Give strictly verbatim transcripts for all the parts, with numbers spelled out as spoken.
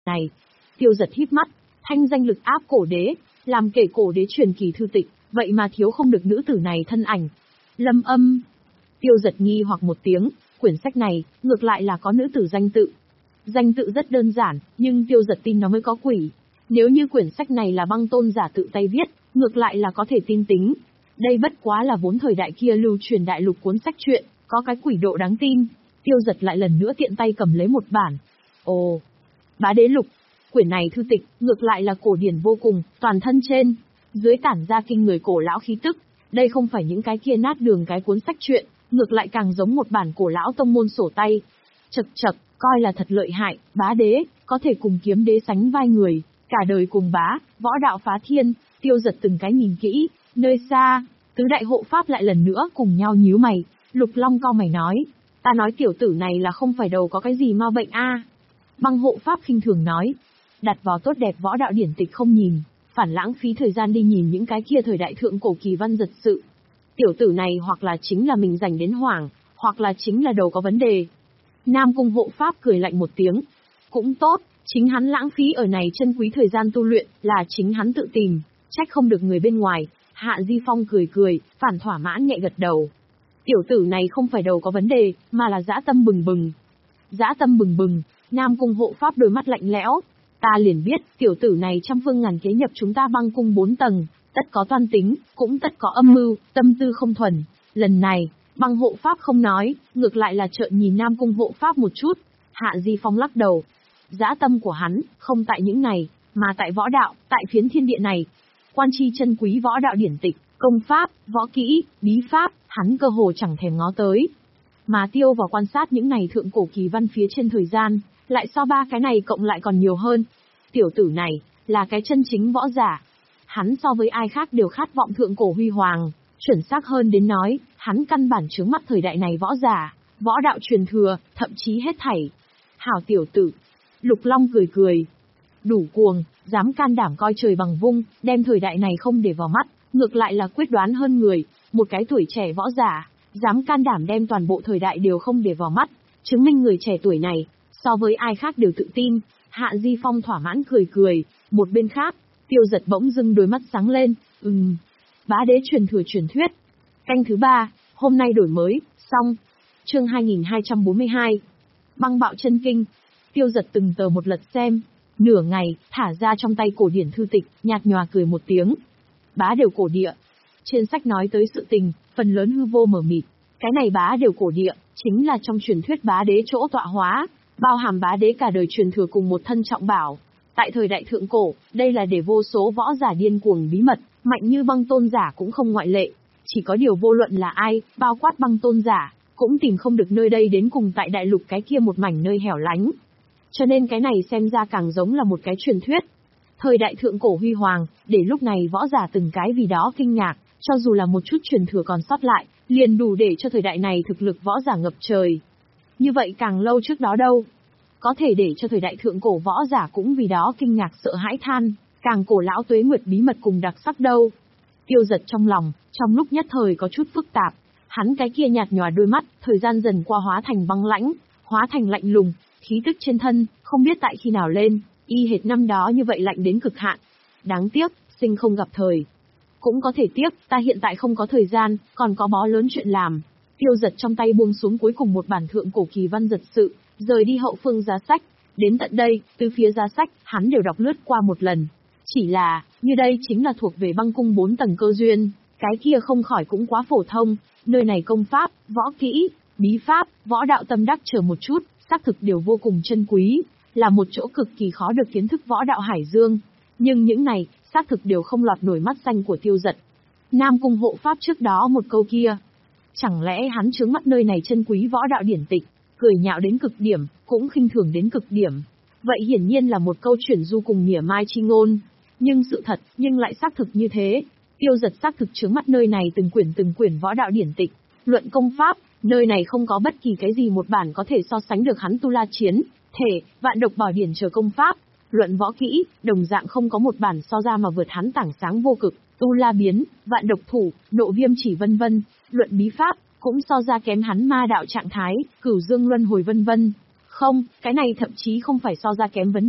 này. Tiêu Giật híp mắt, thanh danh lực áp cổ đế, làm kể cổ đế truyền kỳ thư tịch, vậy mà thiếu không được nữ tử này thân ảnh. Lâm Âm. Tiêu Giật nghi hoặc một tiếng, quyển sách này, ngược lại là có nữ tử danh tự. Danh tự rất đơn giản, nhưng Tiêu Giật tin nó mới có quỷ. Nếu như quyển sách này là Băng Tôn giả tự tay viết, ngược lại là có thể tin tính. Đây bất quá là vốn thời đại kia lưu truyền đại lục cuốn sách truyện, có cái quỷ độ đáng tin. Tiêu Giật lại lần nữa tiện tay cầm lấy một bản. Ồ, Bá Đế Lục. Quyển này thư tịch, ngược lại là cổ điển vô cùng, toàn thân trên, dưới tản ra kinh người cổ lão khí tức. Đây không phải những cái kia nát đường cái cuốn sách truyện, ngược lại càng giống một bản cổ lão tông môn sổ tay. Chậc chậc, coi là thật lợi hại, Bá Đế, có thể cùng Kiếm Đế sánh vai người, cả đời cùng bá, võ đạo phá thiên. Tiêu Giật từng cái nhìn kỹ, nơi xa, tứ đại hộ pháp lại lần nữa cùng nhau nhíu mày. Lục Long cau mày nói, ta nói tiểu tử này là không phải đầu có cái gì ma bệnh a? À? Băng hộ pháp khinh thường nói, đặt vào tốt đẹp võ đạo điển tịch không nhìn, phản lãng phí thời gian đi nhìn những cái kia thời đại thượng cổ kỳ văn giật sự. Tiểu tử này hoặc là chính là mình dành đến hoảng, hoặc là chính là đầu có vấn đề. Nam Cung hộ pháp cười lạnh một tiếng, cũng tốt, chính hắn lãng phí ở này chân quý thời gian tu luyện, là chính hắn tự tìm, trách không được người bên ngoài. Hạ Di Phong cười cười, phản thỏa mãn nhẹ gật đầu. Tiểu tử này không phải đầu có vấn đề, mà là dã tâm bừng bừng. Dã tâm bừng bừng, Nam Cung hộ pháp đôi mắt lạnh lẽo. Ta liền biết, tiểu tử này trăm phương ngàn kế nhập chúng ta Băng Cung bốn tầng, tất có toan tính, cũng tất có âm mưu, tâm tư không thuần. Lần này, Băng hộ pháp không nói, ngược lại là trợn nhìn Nam Cung hộ pháp một chút. Hạ Di Phong lắc đầu. Dã tâm của hắn, không tại những này, mà tại võ đạo, tại phiến thiên địa này. Quan chi chân quý võ đạo điển tịch, công pháp, võ kỹ, bí pháp, hắn cơ hồ chẳng thèm ngó tới. Mà tiêu vào quan sát những này thượng cổ kỳ văn phía trên thời gian, lại so ba cái này cộng lại còn nhiều hơn. Tiểu tử này, là cái chân chính võ giả. Hắn so với ai khác đều khát vọng thượng cổ huy hoàng, chuẩn xác hơn đến nói, hắn căn bản chướng mắt thời đại này võ giả, võ đạo truyền thừa, thậm chí hết thảy. Hảo tiểu tử. Lục Long cười cười. Đủ cuồng, dám can đảm coi trời bằng vung, đem thời đại này không để vào mắt, ngược lại là quyết đoán hơn người, một cái tuổi trẻ võ giả, dám can đảm đem toàn bộ thời đại đều không để vào mắt, chứng minh người trẻ tuổi này, so với ai khác đều tự tin. Hạ Di Phong thỏa mãn cười cười, một bên khác, Tiêu Giật bỗng dưng đôi mắt sáng lên, ừm, Bá Đế truyền thừa truyền thuyết. Canh thứ ba, hôm nay đổi mới, xong. Chương hai nghìn hai trăm bốn mươi hai. Băng bạo chân kinh. Tiêu Giật từng tờ một lật xem, nửa ngày, thả ra trong tay cổ điển thư tịch, nhạt nhòa cười một tiếng. Bá đều cổ địa. Trên sách nói tới sự tình, phần lớn hư vô mờ mịt. Cái này bá đều cổ địa, chính là trong truyền thuyết Bá Đế chỗ tọa hóa, bao hàm Bá Đế cả đời truyền thừa cùng một thân trọng bảo. Tại thời đại thượng cổ, đây là để vô số võ giả điên cuồng bí mật, mạnh như Băng Tôn giả cũng không ngoại lệ. Chỉ có điều vô luận là ai, bao quát Băng Tôn giả, cũng tìm không được nơi đây đến cùng tại đại lục cái kia một mảnh nơi hẻo lánh. Cho nên cái này xem ra càng giống là một cái truyền thuyết. Thời đại thượng cổ huy hoàng, để lúc này võ giả từng cái vì đó kinh ngạc, cho dù là một chút truyền thừa còn sót lại, liền đủ để cho thời đại này thực lực võ giả ngập trời. Như vậy càng lâu trước đó đâu, có thể để cho thời đại thượng cổ võ giả cũng vì đó kinh ngạc sợ hãi than, càng cổ lão tuế nguyệt bí mật cùng đặc sắc đâu. Tiêu Giật trong lòng, trong lúc nhất thời có chút phức tạp, hắn cái kia nhạt nhòa đôi mắt, thời gian dần qua hóa thành băng lãnh, hóa thành lạnh lùng, khí tức trên thân, không biết tại khi nào lên, y hệt năm đó như vậy lạnh đến cực hạn. Đáng tiếc, sinh không gặp thời. Cũng có thể tiếc, ta hiện tại không có thời gian, còn có bó lớn chuyện làm. Tiêu Giật trong tay buông xuống cuối cùng một bản thượng cổ kỳ văn giật sự, rời đi hậu phương giá sách. Đến tận đây, từ phía giá sách, hắn đều đọc lướt qua một lần. Chỉ là, như đây chính là thuộc về Băng Cung bốn tầng cơ duyên, cái kia không khỏi cũng quá phổ thông. Nơi này công pháp, võ kỹ, bí pháp, võ đạo tâm đắc chờ một chút, xác thực đều vô cùng chân quý, là một chỗ cực kỳ khó được kiến thức võ đạo hải dương. Nhưng những này, xác thực đều không lọt nổi mắt xanh của Tiêu Giật. Nam Cung hộ pháp trước đó một câu kia, chẳng lẽ hắn trướng mắt nơi này chân quý võ đạo điển tịch, cười nhạo đến cực điểm, cũng khinh thường đến cực điểm. Vậy hiển nhiên là một câu chuyển du cùng mỉa mai chi ngôn. Nhưng sự thật, nhưng lại xác thực như thế. Tiêu Giật xác thực trướng mắt nơi này từng quyển từng quyển võ đạo điển tịch, luận công pháp, nơi này không có bất kỳ cái gì một bản có thể so sánh được hắn tu la chiến, thể, vạn độc bảo điển chờ công pháp. Luận võ kỹ, đồng dạng không có một bản so ra mà vượt hắn tảng sáng vô cực, tu la biến, vạn độc thủ, nộ viêm chỉ vân vân. Luận bí pháp, cũng so ra kém hắn ma đạo trạng thái, cửu dương luân hồi vân vân. Không, cái này thậm chí không phải so ra kém vấn đề,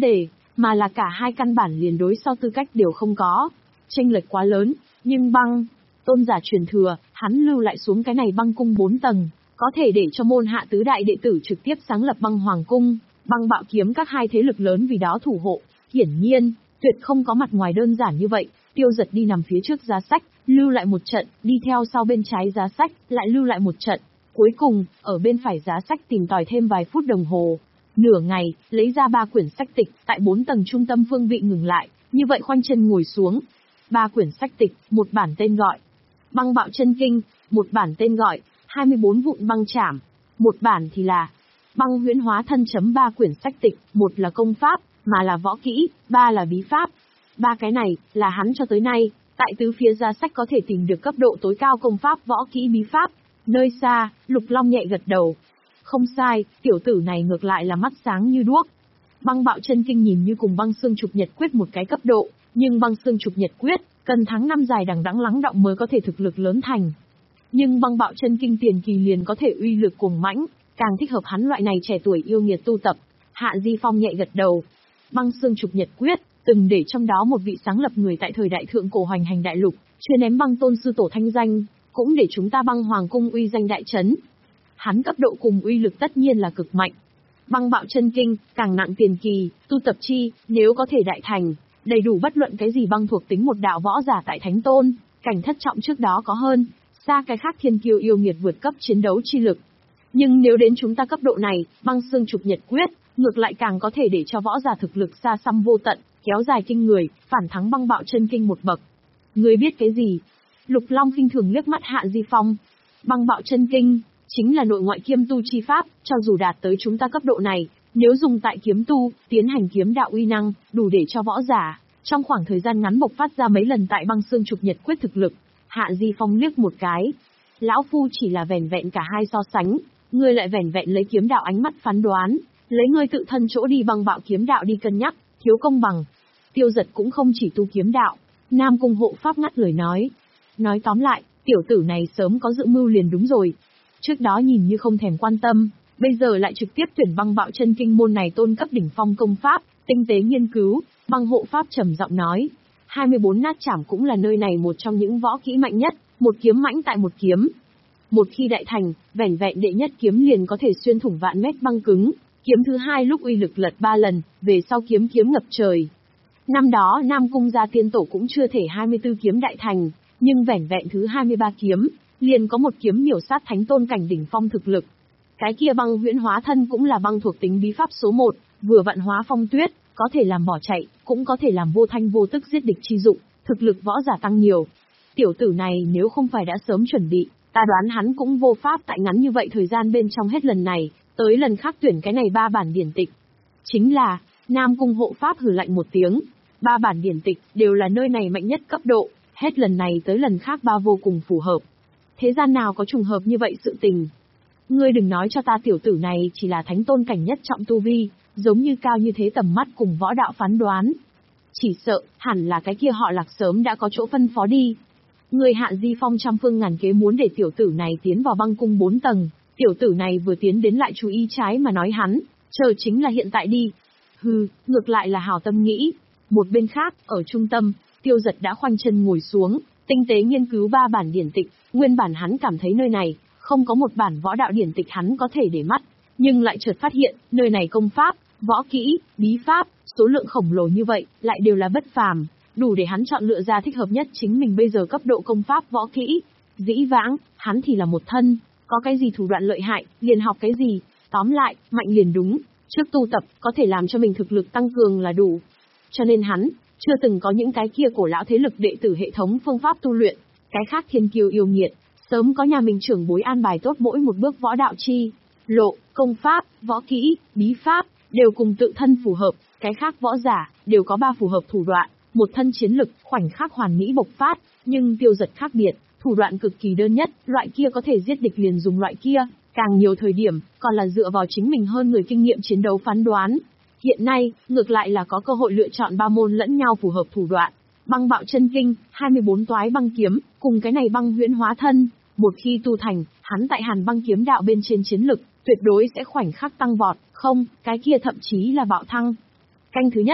mà là cả hai căn bản liền đối sau tư cách đều không có. Chênh lệch quá lớn, nhưng băng tôn giả truyền thừa, hắn lưu lại xuống cái này băng cung bốn tầng, có thể để cho môn hạ tứ đại đệ tử trực tiếp sáng lập băng hoàng cung, băng bạo kiếm các hai thế lực lớn vì đó thủ hộ. Hiển nhiên, tuyệt không có mặt ngoài đơn giản như vậy. Tiêu Giật đi nằm phía trước giá sách, lưu lại một trận, đi theo sau bên trái giá sách, lại lưu lại một trận. Cuối cùng, ở bên phải giá sách tìm tòi thêm vài phút đồng hồ. Nửa ngày, lấy ra ba quyển sách tịch, tại bốn tầng trung tâm phương vị ngừng lại, như vậy khoanh chân ngồi xuống. Ba quyển sách tịch, một bản tên gọi Băng Bạo Chân Kinh, một bản tên gọi hai mươi bốn vụn băng chảm, một bản thì là Băng Huyễn Hóa Thân. Chấm ba quyển sách tịch, một là công pháp, mà là võ kỹ, ba là bí pháp. Ba cái này, là hắn cho tới nay, tại tứ phía giá sách có thể tìm được cấp độ tối cao công pháp võ kỹ bí pháp. Nơi xa, Lục Long nhẹ gật đầu. Không sai, tiểu tử này ngược lại là mắt sáng như đuốc. Băng Bạo Chân Kinh nhìn như cùng Băng Xương Trục Nhật Quyết một cái cấp độ, nhưng Băng Xương Trục Nhật Quyết, cần tháng năm dài đằng đẵng lắng đọng mới có thể thực lực lớn thành. Nhưng Băng Bạo Chân Kinh tiền kỳ liền có thể uy lực cuồng mãnh, càng thích hợp hắn loại này trẻ tuổi yêu nghiệt tu tập. Hạ Di Phong nhẹ gật đầu. Băng Xương Trục Nhật Quyết, từng để trong đó một vị sáng lập người tại thời đại thượng cổ hoành hành đại lục, chưa ném băng tôn sư tổ thanh danh, cũng để chúng ta băng hoàng cung uy danh đại chấn. Hắn cấp độ cùng uy lực tất nhiên là cực mạnh. Băng Bạo Chân Kinh, càng nặng tiền kỳ, tu tập chi, nếu có thể đại thành, đầy đủ bất luận cái gì băng thuộc tính một đạo võ giả tại thánh tôn, cảnh thất trọng trước đó có hơn, xa cái khác thiên kiêu yêu nghiệt vượt cấp chiến đấu chi lực. Nhưng nếu đến chúng ta cấp độ này, Băng Xương Trục Nhật Quyết, ngược lại càng có thể để cho võ giả thực lực xa xăm vô tận, kéo dài kinh người, phản thắng Băng Bạo Chân Kinh một bậc. Ngươi biết cái gì? Lục Long khinh thường liếc mắt Hạ Di Phong. Băng Bạo Chân Kinh chính là nội ngoại kiêm tu chi pháp, cho dù đạt tới chúng ta cấp độ này, nếu dùng tại kiếm tu, tiến hành kiếm đạo uy năng, đủ để cho võ giả trong khoảng thời gian ngắn bộc phát ra mấy lần tại Băng Xương Trục Nhật Quyết thực lực. Hạ Di Phong liếc một cái. Lão phu chỉ là vẻn vẹn cả hai so sánh, ngươi lại vẻn vẹn lấy kiếm đạo ánh mắt phán đoán, lấy ngươi tự thân chỗ đi băng bạo kiếm đạo đi cân nhắc, thiếu công bằng. Tiêu Giật cũng không chỉ tu kiếm đạo. Nam Cung hộ pháp ngắt lời nói. Nói tóm lại, tiểu tử này sớm có dự mưu liền đúng rồi. Trước đó nhìn như không thèm quan tâm, bây giờ lại trực tiếp tuyển Băng Bạo Chân Kinh môn này tôn cấp đỉnh phong công pháp, tinh tế nghiên cứu. Băng hộ pháp trầm giọng nói, hai mươi bốn nát chảm cũng là nơi này một trong những võ kỹ mạnh nhất, một kiếm mãnh tại một kiếm. Một khi đại thành, vẻn vẹn đệ nhất kiếm liền có thể xuyên thủng vạn mét băng cứng, kiếm thứ hai lúc uy lực lật ba lần, về sau kiếm kiếm ngập trời. Năm đó Nam Cung gia tiên tổ cũng chưa thể hai mươi tư kiếm đại thành, nhưng vẻn vẹn thứ hai mươi ba kiếm, liền có một kiếm miểu sát thánh tôn cảnh đỉnh phong thực lực. Cái kia Băng Huyễn Hóa Thân cũng là băng thuộc tính bí pháp số một, vừa vạn hóa phong tuyết, có thể làm bỏ chạy, cũng có thể làm vô thanh vô tức giết địch chi dụng, thực lực võ giả tăng nhiều. Tiểu tử này nếu không phải đã sớm chuẩn bị, ta đoán hắn cũng vô pháp tại ngắn như vậy thời gian bên trong hết lần này, tới lần khác tuyển cái này ba bản điển tịch. Chính là, Nam Cung hộ pháp hừ lạnh một tiếng, ba bản điển tịch đều là nơi này mạnh nhất cấp độ, hết lần này tới lần khác ba vô cùng phù hợp. Thế gian nào có trùng hợp như vậy sự tình? Ngươi đừng nói cho ta tiểu tử này chỉ là thánh tôn cảnh nhất trọng tu vi, giống như cao như thế tầm mắt cùng võ đạo phán đoán. Chỉ sợ, hẳn là cái kia họ Lạc sớm đã có chỗ phân phó đi. Người Hạ Di Phong trăm phương ngàn kế muốn để tiểu tử này tiến vào băng cung bốn tầng, tiểu tử này vừa tiến đến lại chú ý trái mà nói hắn, chờ chính là hiện tại đi. Hừ, ngược lại là hảo tâm nghĩ. Một bên khác, ở trung tâm, Tiêu Giật đã khoanh chân ngồi xuống, tinh tế nghiên cứu ba bản điển tịch, nguyên bản hắn cảm thấy nơi này, không có một bản võ đạo điển tịch hắn có thể để mắt, nhưng lại chợt phát hiện, nơi này công pháp, võ kỹ, bí pháp, số lượng khổng lồ như vậy, lại đều là bất phàm, đủ để hắn chọn lựa ra thích hợp nhất chính mình bây giờ cấp độ công pháp võ kỹ. Dĩ vãng, hắn thì là một thân, có cái gì thủ đoạn lợi hại, liền học cái gì, tóm lại, mạnh liền đúng, trước tu tập, có thể làm cho mình thực lực tăng cường là đủ. Cho nên hắn, chưa từng có những cái kia cổ lão thế lực đệ tử hệ thống phương pháp tu luyện, cái khác thiên kiêu yêu nghiệt, sớm có nhà mình trưởng bối an bài tốt mỗi một bước võ đạo chi, lộ, công pháp, võ kỹ, bí pháp, đều cùng tự thân phù hợp, cái khác võ giả, đều có ba phù hợp thủ đoạn, một thân chiến lực, khoảnh khắc hoàn mỹ bộc phát, nhưng Tiêu Giật khác biệt, thủ đoạn cực kỳ đơn nhất, loại kia có thể giết địch liền dùng loại kia, càng nhiều thời điểm, còn là dựa vào chính mình hơn người kinh nghiệm chiến đấu phán đoán. Hiện nay, ngược lại là có cơ hội lựa chọn ba môn lẫn nhau phù hợp thủ đoạn. Băng Bạo Chân Kinh, hai mươi bốn toái băng kiếm, cùng cái này Băng Huyễn Hóa Thân, một khi tu thành, hắn tại Hàn Băng kiếm đạo bên trên chiến lực, tuyệt đối sẽ khoảnh khắc tăng vọt, không, cái kia thậm chí là bạo thăng. Canh thứ nhất,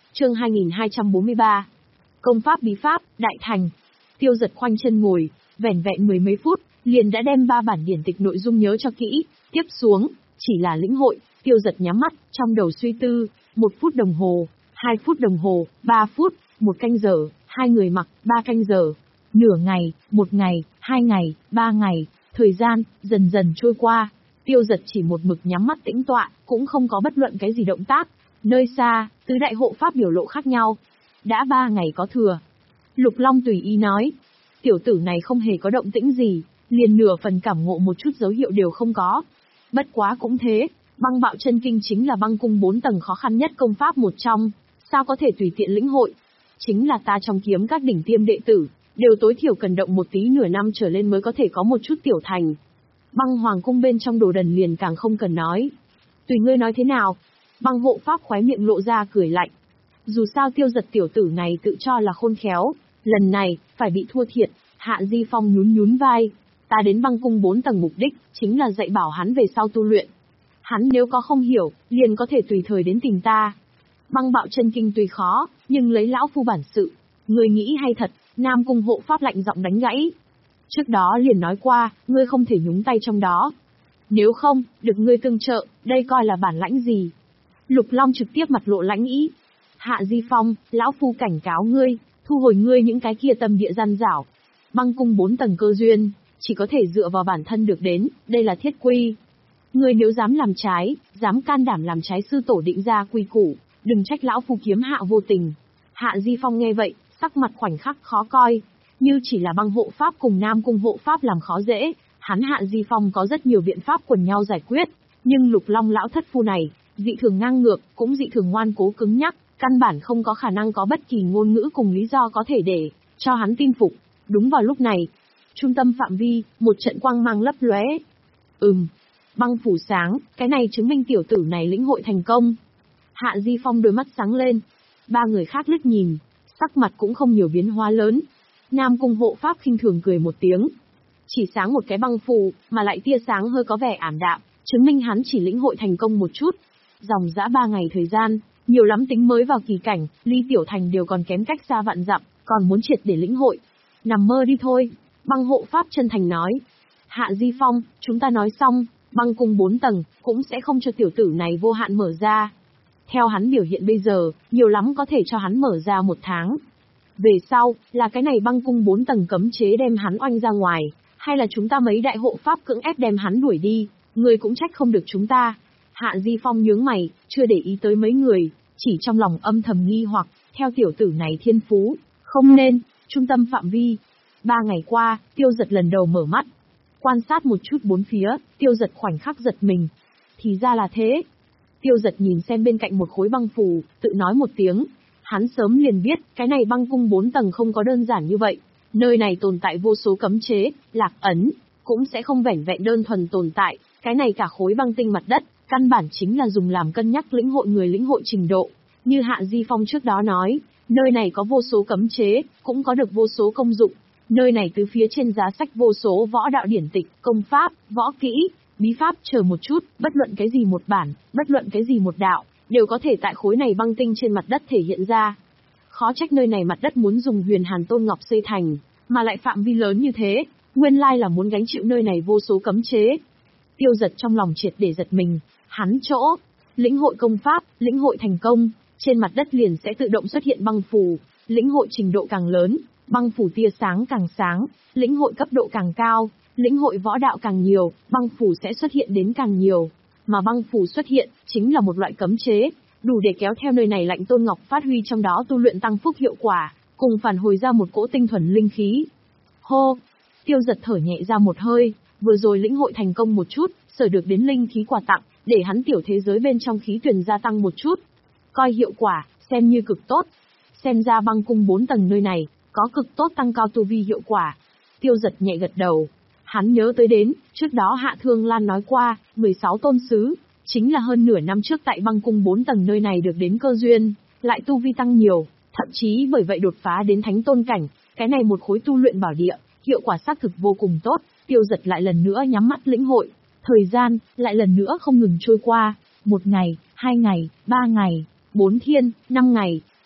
Chương hai nghìn hai trăm bốn mươi ba. Công pháp bí pháp, đại thành. Tiêu Dật khoanh chân ngồi, vẻn vẹn mười mấy phút, liền đã đem ba bản điển tịch nội dung nhớ cho kỹ, tiếp xuống, chỉ là lĩnh hội. Tiêu Dật nhắm mắt, trong đầu suy tư, một phút đồng hồ, hai phút đồng hồ, ba phút, một canh giờ, hai người mặc, ba canh giờ, nửa ngày, một ngày, hai ngày, ba ngày, thời gian, dần dần trôi qua. Tiêu Dật chỉ một mực nhắm mắt tĩnh tọa, cũng không có bất luận cái gì động tác. Nơi xa, tứ đại hộ pháp biểu lộ khác nhau. Đã ba ngày có thừa. Lục Long tùy ý nói. Tiểu tử này không hề có động tĩnh gì, liền nửa phần cảm ngộ một chút dấu hiệu đều không có. Bất quá cũng thế, băng bạo chân kinh chính là băng cung bốn tầng khó khăn nhất công pháp một trong, sao có thể tùy tiện lĩnh hội. Chính là ta trong kiếm các đỉnh tiêm đệ tử, đều tối thiểu cần động một tí nửa năm trở lên mới có thể có một chút tiểu thành. Băng hoàng cung bên trong đồ đần liền càng không cần nói. Tùy ngươi nói thế nào. Băng hộ pháp khóe miệng lộ ra cười lạnh. Dù sao Tiêu Dật tiểu tử này tự cho là khôn khéo, lần này, phải bị thua thiệt. Hạ Di Phong nhún nhún vai. Ta đến băng cung bốn tầng mục đích, chính là dạy bảo hắn về sau tu luyện. Hắn nếu có không hiểu, liền có thể tùy thời đến tìm ta. Băng bạo chân kinh tuy khó, nhưng lấy lão phu bản sự. Ngươi nghĩ hay thật, Nam Cung hộ pháp lạnh giọng đánh gãy. Trước đó liền nói qua, ngươi không thể nhúng tay trong đó. Nếu không, được ngươi tương trợ, đây coi là bản lãnh gì? Lục Long trực tiếp mặt lộ lãnh ý. Hạ Di Phong, lão phu cảnh cáo ngươi, thu hồi ngươi những cái kia tâm địa gian dảo. Băng cung bốn tầng cơ duyên, chỉ có thể dựa vào bản thân được đến, đây là thiết quy. Ngươi nếu dám làm trái, dám can đảm làm trái sư tổ định ra quy củ, đừng trách lão phu kiếm hạ vô tình. Hạ Di Phong nghe vậy, sắc mặt khoảnh khắc khó coi. Như chỉ là băng hộ pháp cùng Nam Cung hộ pháp làm khó dễ, hắn Hạ Di Phong có rất nhiều biện pháp quần nhau giải quyết, nhưng Lục Long lão thất phu này, dị thường ngang ngược, cũng dị thường ngoan cố cứng nhắc, căn bản không có khả năng có bất kỳ ngôn ngữ cùng lý do có thể để cho hắn tin phục. Đúng vào lúc này, trung tâm phạm vi, một trận quang mang lấp lóe. Ừm, băng phủ sáng, cái này chứng minh tiểu tử này lĩnh hội thành công. Hạ Di Phong đôi mắt sáng lên. Ba người khác liếc nhìn, sắc mặt cũng không nhiều biến hóa lớn. Nam Cung hộ pháp khinh thường cười một tiếng. Chỉ sáng một cái băng phù, mà lại tia sáng hơi có vẻ ảm đạm, chứng minh hắn chỉ lĩnh hội thành công một chút. Dòng dã ba ngày thời gian, nhiều lắm tính mới vào kỳ cảnh, ly tiểu thành đều còn kém cách xa vạn dặm, còn muốn triệt để lĩnh hội. Nằm mơ đi thôi, băng hộ pháp chân thành nói. Hạ Di Phong, chúng ta nói xong, băng cung bốn tầng, cũng sẽ không cho tiểu tử này vô hạn mở ra. Theo hắn biểu hiện bây giờ, nhiều lắm có thể cho hắn mở ra một tháng. Về sau, là cái này băng cung bốn tầng cấm chế đem hắn oanh ra ngoài, hay là chúng ta mấy đại hộ pháp cưỡng ép đem hắn đuổi đi, người cũng trách không được chúng ta. Hạ Di Phong nhướng mày, chưa để ý tới mấy người, chỉ trong lòng âm thầm nghi hoặc, theo tiểu tử này thiên phú, không nên, trung tâm phạm vi. Ba ngày qua, Tiêu Dật lần đầu mở mắt. Quan sát một chút bốn phía, Tiêu Dật khoảnh khắc giật mình. Thì ra là thế. Tiêu Dật nhìn xem bên cạnh một khối băng phù, tự nói một tiếng. Hắn sớm liền biết, cái này băng cung bốn tầng không có đơn giản như vậy. Nơi này tồn tại vô số cấm chế, lạc ấn, cũng sẽ không vẻn vẹn đơn thuần tồn tại. Cái này cả khối băng tinh mặt đất, căn bản chính là dùng làm cân nhắc lĩnh hội người lĩnh hội trình độ. Như Hạ Di Phong trước đó nói, nơi này có vô số cấm chế, cũng có được vô số công dụng. Nơi này từ phía trên giá sách vô số võ đạo điển tịch, công pháp, võ kỹ, bí pháp chờ một chút, bất luận cái gì một bản, bất luận cái gì một đạo, đều có thể tại khối này băng tinh trên mặt đất thể hiện ra. Khó trách nơi này mặt đất muốn dùng huyền hàn tôn ngọc xây thành, mà lại phạm vi lớn như thế, nguyên lai là muốn gánh chịu nơi này vô số cấm chế. Tiêu Dật trong lòng triệt để giật mình, hắn chỗ, lĩnh hội công pháp, lĩnh hội thành công, trên mặt đất liền sẽ tự động xuất hiện băng phù, lĩnh hội trình độ càng lớn, băng phù tia sáng càng sáng, lĩnh hội cấp độ càng cao, lĩnh hội võ đạo càng nhiều, băng phù sẽ xuất hiện đến càng nhiều. Mà băng phù xuất hiện, chính là một loại cấm chế, đủ để kéo theo nơi này lạnh tôn ngọc phát huy trong đó tu luyện tăng phúc hiệu quả, cùng phản hồi ra một cỗ tinh thuần linh khí. Hô! Tiêu Dật thở nhẹ ra một hơi, vừa rồi lĩnh hội thành công một chút, sở được đến linh khí quà tặng, để hắn tiểu thế giới bên trong khí tuyển gia tăng một chút. Coi hiệu quả, xem như cực tốt. Xem ra băng cung bốn tầng nơi này, có cực tốt tăng cao tu vi hiệu quả. Tiêu Dật nhẹ gật đầu. Hắn nhớ tới đến, trước đó Hạ Thương Lan nói qua, mười sáu tôn sứ, chính là hơn nửa năm trước tại băng cung bốn tầng nơi này được đến cơ duyên, lại tu vi tăng nhiều, thậm chí bởi vậy đột phá đến thánh tôn cảnh, cái này một khối tu luyện bảo địa, hiệu quả xác thực vô cùng tốt. Tiêu Dật lại lần nữa nhắm mắt lĩnh hội, thời gian lại lần nữa không ngừng trôi qua, một ngày, hai ngày, ba ngày, bốn thiên, năm ngày,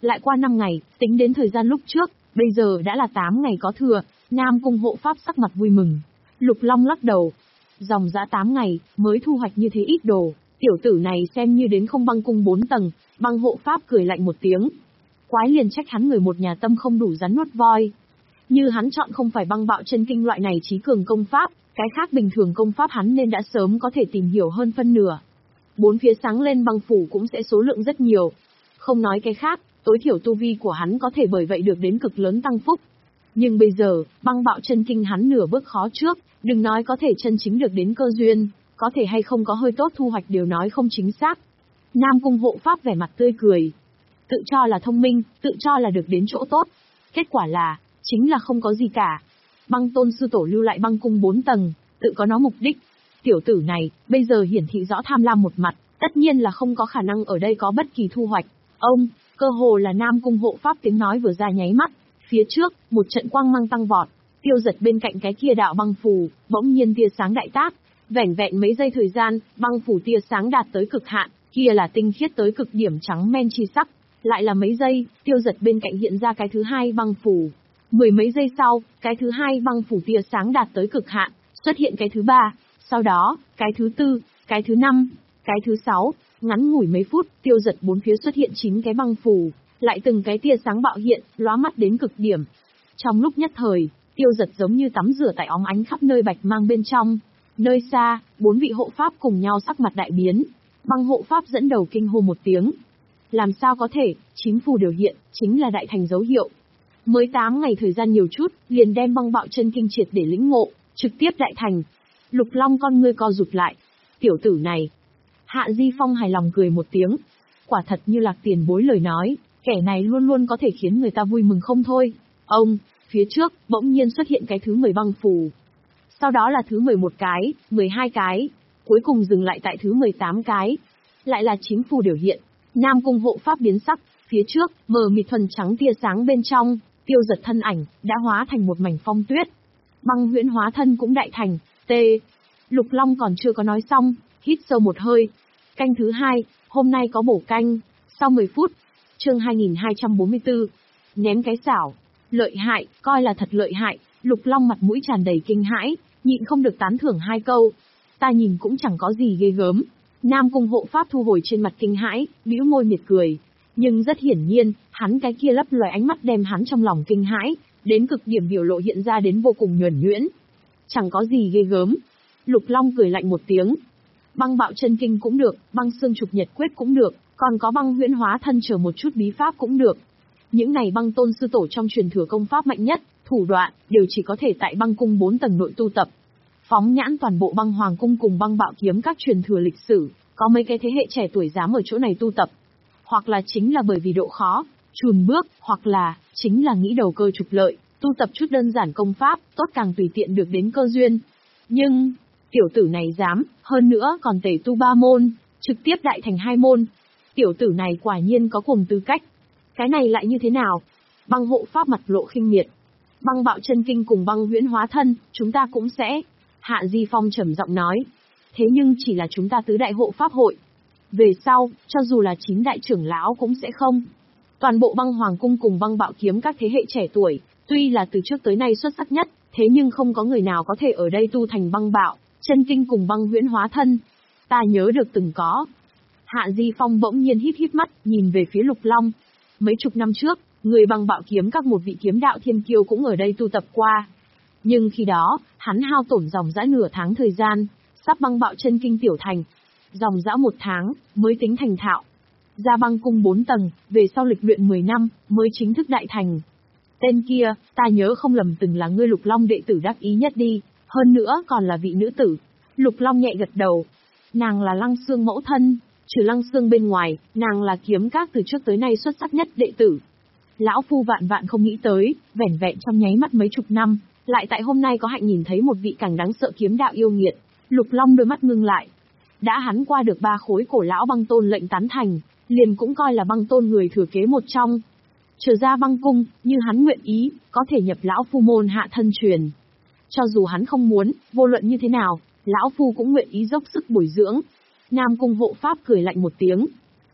Lại qua năm ngày, tính đến thời gian lúc trước, bây giờ đã là tám ngày có thừa, Nam Cung hộ pháp sắc mặt vui mừng. Lục Long lắc đầu. Dòng dã tám ngày, mới thu hoạch như thế ít đồ, tiểu tử này xem như đến không băng cung bốn tầng, băng hộ pháp cười lạnh một tiếng. Quái liền trách hắn người một nhà tâm không đủ rắn nuốt voi. Như hắn chọn không phải băng bạo chân kinh loại này trí cường công pháp, cái khác bình thường công pháp hắn nên đã sớm có thể tìm hiểu hơn phân nửa. Bốn phía sáng lên băng phủ cũng sẽ số lượng rất nhiều. Không nói cái khác, tối thiểu tu vi của hắn có thể bởi vậy được đến cực lớn tăng phúc. Nhưng bây giờ, băng bạo chân kinh hắn nửa bước khó trước, đừng nói có thể chân chính được đến cơ duyên, có thể hay không có hơi tốt thu hoạch đều nói không chính xác. Nam Cung hộ pháp vẻ mặt tươi cười. Tự cho là thông minh, tự cho là được đến chỗ tốt. Kết quả là, chính là không có gì cả. Băng tôn sư tổ lưu lại băng cung bốn tầng, tự có nó mục đích. Tiểu tử này, bây giờ hiển thị rõ tham lam một mặt, tất nhiên là không có khả năng ở đây có bất kỳ thu hoạch. Ông, cơ hồ là Nam Cung hộ pháp tiếng nói vừa ra nháy mắt. Phía trước, một trận quang mang tăng vọt, tiêu giật bên cạnh cái kia đạo băng phù, bỗng nhiên tia sáng đại tác. Vẻn vẹn mấy giây thời gian, băng phủ tia sáng đạt tới cực hạn, kia là tinh khiết tới cực điểm trắng men chi sắc. Lại là mấy giây, tiêu giật bên cạnh hiện ra cái thứ hai băng phủ. Mười mấy giây sau, cái thứ hai băng phủ tia sáng đạt tới cực hạn, xuất hiện cái thứ ba, sau đó, cái thứ tư, cái thứ năm, cái thứ sáu, ngắn ngủi mấy phút, tiêu giật bốn phía xuất hiện chín cái băng phủ, lại từng cái tia sáng bạo hiện, lóa mắt đến cực điểm. Trong lúc nhất thời, tiêu giật giống như tắm rửa tại óng ánh khắp nơi bạch mang bên trong. Nơi xa, bốn vị hộ pháp cùng nhau sắc mặt đại biến. Băng hộ pháp dẫn đầu kinh hô một tiếng. Làm sao có thể, chín phù đều hiện, chính là đại thành dấu hiệu. Mới tám ngày thời gian nhiều chút, liền đem băng bạo chân kinh triệt để lĩnh ngộ, trực tiếp đại thành. Lục Long con ngươi co rụt lại. Tiểu tử này. Hạ Di Phong hài lòng cười một tiếng. Quả thật như Lạc tiền bối lời nói, kẻ này luôn luôn có thể khiến người ta vui mừng không thôi. Ông, phía trước, bỗng nhiên xuất hiện cái thứ mười băng phù. Sau đó là thứ mười một cái, mười hai cái, cuối cùng dừng lại tại thứ mười tám cái. Lại là chín phù điều hiện. Nam Cung hộ pháp biến sắc, phía trước, mờ mịt thuần trắng tia sáng bên trong, tiêu giật thân ảnh, đã hóa thành một mảnh phong tuyết. Băng huyễn hóa thân cũng đại thành, tê. Lục Long còn chưa có nói xong, hít sâu một hơi. Canh thứ hai, hôm nay có bổ canh, sau mười phút. Chương hai nghìn hai trăm bốn mươi tư. Ném cái xảo. Lợi hại, coi là thật lợi hại. Lục Long mặt mũi tràn đầy kinh hãi, nhịn không được tán thưởng hai câu. Ta nhìn cũng chẳng có gì ghê gớm. Nam Cung hộ pháp thu hồi trên mặt kinh hãi, bĩu môi miệt cười. Nhưng rất hiển nhiên, hắn cái kia lấp loài ánh mắt đem hắn trong lòng kinh hãi, đến cực điểm biểu lộ hiện ra đến vô cùng nhuần nhuyễn. Chẳng có gì ghê gớm. Lục Long cười lạnh một tiếng. Băng bạo chân kinh cũng được, băng xương trục nhật quyết cũng được, còn có băng huyễn hóa thân chờ một chút bí pháp cũng được. Những này băng tôn sư tổ trong truyền thừa công pháp mạnh nhất, thủ đoạn, đều chỉ có thể tại băng cung bốn tầng nội tu tập. Phóng nhãn toàn bộ băng hoàng cung cùng băng bạo kiếm các truyền thừa lịch sử, có mấy cái thế hệ trẻ tuổi dám ở chỗ này tu tập. Hoặc là chính là bởi vì độ khó, chùn bước, hoặc là, chính là nghĩ đầu cơ trục lợi, tu tập chút đơn giản công pháp, tốt càng tùy tiện được đến cơ duyên. Nhưng, tiểu tử này dám, hơn nữa còn tể tu ba môn, trực tiếp đại thành hai môn. Tiểu tử này quả nhiên có cùng tư cách. Cái này lại như thế nào? Băng hộ pháp mặt lộ khinh miệt. Băng bạo chân kinh cùng băng huyễn hóa thân, chúng ta cũng sẽ. Hạ Di Phong trầm giọng nói. Thế nhưng chỉ là chúng ta tứ đại hộ pháp hội. Về sau, cho dù là chín đại trưởng lão cũng sẽ không. Toàn bộ băng hoàng cung cùng băng bạo kiếm các thế hệ trẻ tuổi, tuy là từ trước tới nay xuất sắc nhất, thế nhưng không có người nào có thể ở đây tu thành băng bạo, chân kinh cùng băng huyễn hóa thân. Ta nhớ được từng có. Hạ Di Phong bỗng nhiên híp híp mắt, nhìn về phía Lục Long. Mấy chục năm trước, người băng bạo kiếm các một vị kiếm đạo thiên kiêu cũng ở đây tu tập qua. Nhưng khi đó, hắn hao tổn dòng dã nửa tháng thời gian, sắp băng bạo chân kinh tiểu thành. Dòng dã một tháng, mới tính thành thạo. Ra băng cung bốn tầng, về sau lịch luyện mười năm, mới chính thức đại thành. Tên kia, ta nhớ không lầm từng là ngươi Lục Long đệ tử đắc ý nhất đi, hơn nữa còn là vị nữ tử. Lục Long nhẹ gật đầu. Nàng là Lăng Xương mẫu thân, trừ Lăng Xương bên ngoài, nàng là kiếm các từ trước tới nay xuất sắc nhất đệ tử. Lão phu vạn vạn không nghĩ tới, vẻn vẹn trong nháy mắt mấy chục năm, lại tại hôm nay có hạnh nhìn thấy một vị càng đáng sợ kiếm đạo yêu nghiệt. Lục Long đôi mắt ngưng lại. Đã hắn qua được ba khối cổ lão băng tôn lệnh tán thành, liền cũng coi là băng tôn người thừa kế một trong. Trở ra băng cung, như hắn nguyện ý, có thể nhập lão phu môn hạ thân truyền. Cho dù hắn không muốn, vô luận như thế nào, lão phu cũng nguyện ý dốc sức bồi dưỡng. Nam Cung hộ pháp cười lạnh một tiếng.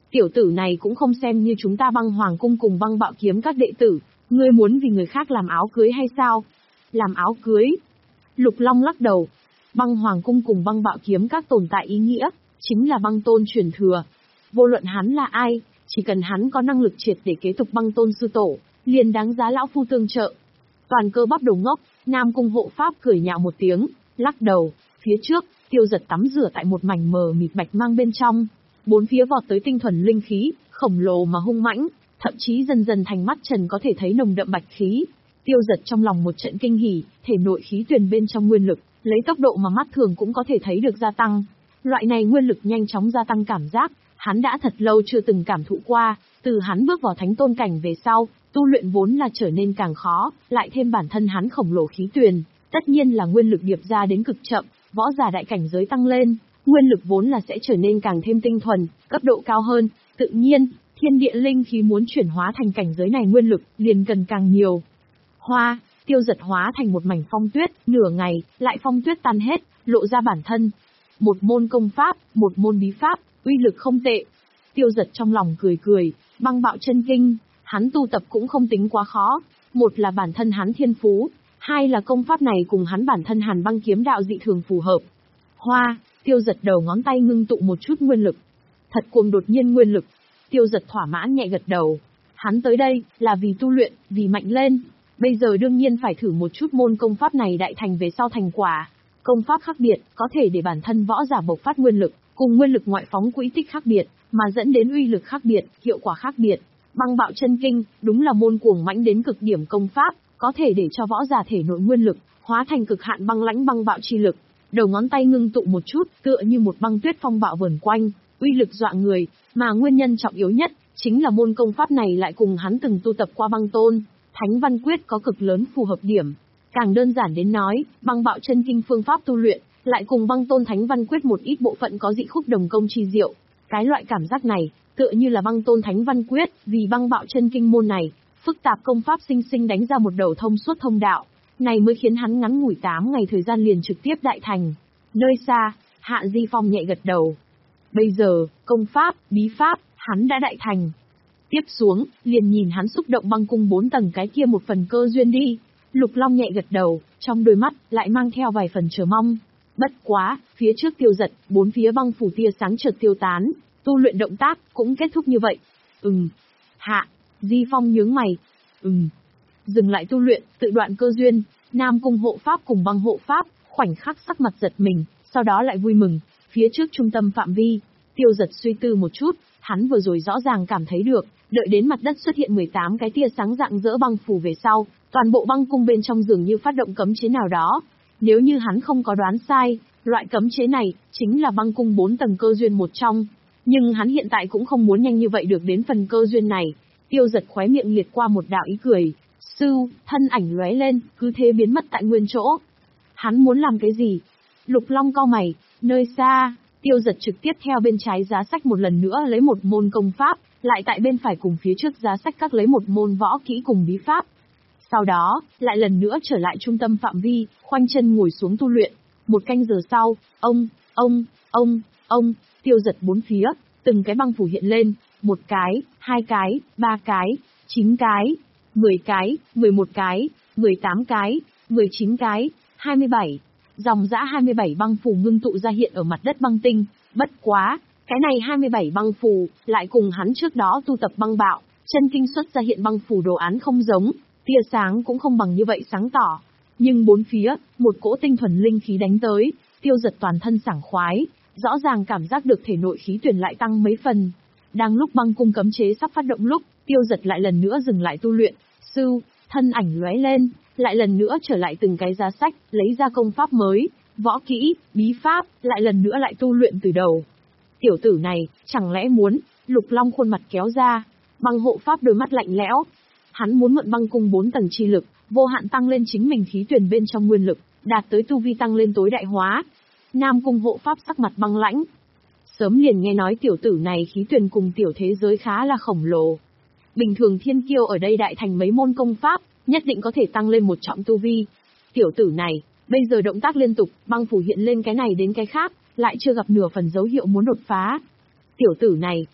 Tiểu tử này cũng không xem như chúng ta Băng Hoàng cung cùng Băng Bạo kiếm các đệ tử, ngươi muốn vì người khác làm áo cưới hay sao? Làm áo cưới? Lục Long lắc đầu. Băng Hoàng cung cùng Băng Bạo kiếm các tồn tại ý nghĩa, chính là băng tôn truyền thừa. Vô luận hắn là ai, chỉ cần hắn có năng lực triệt để kế tục băng tôn sư tổ, liền đáng giá lão phu tương trợ. Toàn Cơ bắp đầu ngốc, Nam cung hộ pháp cười nhạo một tiếng, lắc đầu. Phía trước, Tiêu Giật tắm rửa tại một mảnh mờ mịt bạch mang bên trong, bốn phía vọt tới tinh thuần linh khí, khổng lồ mà hung mãnh, thậm chí dần dần thành mắt trần có thể thấy nồng đậm bạch khí. Tiêu Giật trong lòng một trận kinh hỉ, thể nội khí tuyền bên trong nguyên lực, lấy tốc độ mà mắt thường cũng có thể thấy được gia tăng. Loại này nguyên lực nhanh chóng gia tăng cảm giác, hắn đã thật lâu chưa từng cảm thụ qua, từ hắn bước vào thánh tôn cảnh về sau, tu luyện vốn là trở nên càng khó, lại thêm bản thân hắn khổng lồ khí tuyền, tất nhiên là nguyên lực điệp ra đến cực chậm, võ giả đại cảnh giới tăng lên, nguyên lực vốn là sẽ trở nên càng thêm tinh thuần, cấp độ cao hơn, tự nhiên, thiên địa linh khí muốn chuyển hóa thành cảnh giới này nguyên lực, liền cần càng nhiều. Hoa, Tiêu Giật hóa thành một mảnh phong tuyết, nửa ngày, lại phong tuyết tan hết, lộ ra bản thân. Một môn công pháp, một môn bí pháp, uy lực không tệ. Tiêu Giật trong lòng cười cười, Băng Bạo chân kinh, hắn tu tập cũng không tính quá khó, một là bản thân hắn thiên phú, hai là công pháp này cùng hắn bản thân Hàn Băng kiếm đạo dị thường phù hợp. Hoa, Tiêu Giật đầu ngón tay ngưng tụ một chút nguyên lực. Thật cuồng đột nhiên nguyên lực. Tiêu Giật thỏa mãn nhẹ gật đầu. Hắn tới đây, là vì tu luyện, vì mạnh lên. Bây giờ đương nhiên phải thử một chút môn công pháp này đại thành về sau thành quả. Công pháp khác biệt, có thể để bản thân võ giả bộc phát nguyên lực, cùng nguyên lực ngoại phóng quỹ tích khác biệt, mà dẫn đến uy lực khác biệt, hiệu quả khác biệt. Băng Bạo chân kinh, đúng là môn cuồng mãnh đến cực điểm công pháp, có thể để cho võ giả thể nội nguyên lực, hóa thành cực hạn băng lãnh băng bạo chi lực. Đầu ngón tay ngưng tụ một chút, tựa như một băng tuyết phong bạo vờn quanh, uy lực dọa người, mà nguyên nhân trọng yếu nhất, chính là môn công pháp này lại cùng hắn từng tu tập qua băng tôn, Thánh Văn Quyết có cực lớn phù hợp điểm. Càng đơn giản đến nói, Băng Bạo chân kinh phương pháp tu luyện, lại cùng băng tôn Thánh Văn Quyết một ít bộ phận có dị khúc đồng công chi diệu. Cái loại cảm giác này, tựa như là băng tôn Thánh Văn Quyết, vì Băng Bạo chân kinh môn này, phức tạp công pháp sinh sinh đánh ra một đầu thông suốt thông đạo. Này mới khiến hắn ngắn ngủi tám ngày thời gian liền trực tiếp đại thành. Nơi xa, Hạ Di Phong nhẹ gật đầu. Bây giờ, công pháp, bí pháp, hắn đã đại thành. Tiếp xuống, liền nhìn hắn xúc động băng cung bốn tầng cái kia một phần cơ duyên đi. Lục Long nhẹ gật đầu, trong đôi mắt, lại mang theo vài phần chờ mong. Bất quá, phía trước Tiêu Giật, bốn phía băng phủ tia sáng chợt tiêu tán, tu luyện động tác, cũng kết thúc như vậy. Ừm. Hạ, Di Phong nhướng mày. Ừm. Dừng lại tu luyện, tự đoạn cơ duyên, Nam cung hộ pháp cùng Băng hộ pháp, khoảnh khắc sắc mặt giật mình, sau đó lại vui mừng. Phía trước trung tâm phạm vi, Tiêu Giật suy tư một chút, hắn vừa rồi rõ ràng cảm thấy được, đợi đến mặt đất xuất hiện mười tám cái tia sáng dạng dỡ băng phủ về sau, toàn bộ băng cung bên trong dường như phát động cấm chế nào đó. Nếu như hắn không có đoán sai, loại cấm chế này, chính là băng cung bốn tầng cơ duyên một trong. Nhưng hắn hiện tại cũng không muốn nhanh như vậy được đến phần cơ duyên này. Tiêu Giật khóe miệng liệt qua một đạo ý cười. Sưu, thân ảnh lóe lên, cứ thế biến mất tại nguyên chỗ. Hắn muốn làm cái gì? Lục Long cau mày, nơi xa, Tiêu Giật trực tiếp theo bên trái giá sách một lần nữa lấy một môn công pháp, lại tại bên phải cùng phía trước giá sách các lấy một môn võ kỹ cùng bí pháp. Sau đó, lại lần nữa trở lại trung tâm phạm vi, khoanh chân ngồi xuống tu luyện. Một canh giờ sau, ông, ông, ông, ông, Tiêu Giật bốn phía, từng cái băng phủ hiện lên, một cái, hai cái, ba cái, chín cái, mười cái, mười một cái, mười tám cái, mười chín cái, hai mươi bảy. Dòng dã hai mươi bảy băng phù ngưng tụ ra hiện ở mặt đất băng tinh, bất quá, cái này hai mươi bảy băng phù, lại cùng hắn trước đó tu tập băng bạo, chân kinh xuất ra hiện băng phù đồ án không giống, tia sáng cũng không bằng như vậy sáng tỏ. Nhưng bốn phía, một cỗ tinh thuần linh khí đánh tới, Tiêu Giật toàn thân sảng khoái, rõ ràng cảm giác được thể nội khí tuyển lại tăng mấy phần. Đang lúc băng cung cấm chế sắp phát động lúc, Tiêu Giật lại lần nữa dừng lại tu luyện, sưu, thân ảnh lóe lên, lại lần nữa trở lại từng cái giá sách, lấy ra công pháp mới, võ kỹ, bí pháp, lại lần nữa lại tu luyện từ đầu. Tiểu tử này, chẳng lẽ muốn, Lục Long khuôn mặt kéo ra, Băng hộ pháp đôi mắt lạnh lẽo. Hắn muốn mượn băng cung bốn tầng chi lực, vô hạn tăng lên chính mình khí tuyển bên trong nguyên lực, đạt tới tu vi tăng lên tối đại hóa. Nam cung hộ pháp sắc mặt băng lãnh. Sớm liền nghe nói tiểu tử này khí tuyển cùng tiểu thế giới khá là khổng lồ. Bình thường thiên kiêu ở đây đại thành mấy môn công pháp, nhất định có thể tăng lên một trọng tu vi. Tiểu tử này, bây giờ động tác liên tục, băng phủ hiện lên cái này đến cái khác, lại chưa gặp nửa phần dấu hiệu muốn đột phá. Tiểu tử này,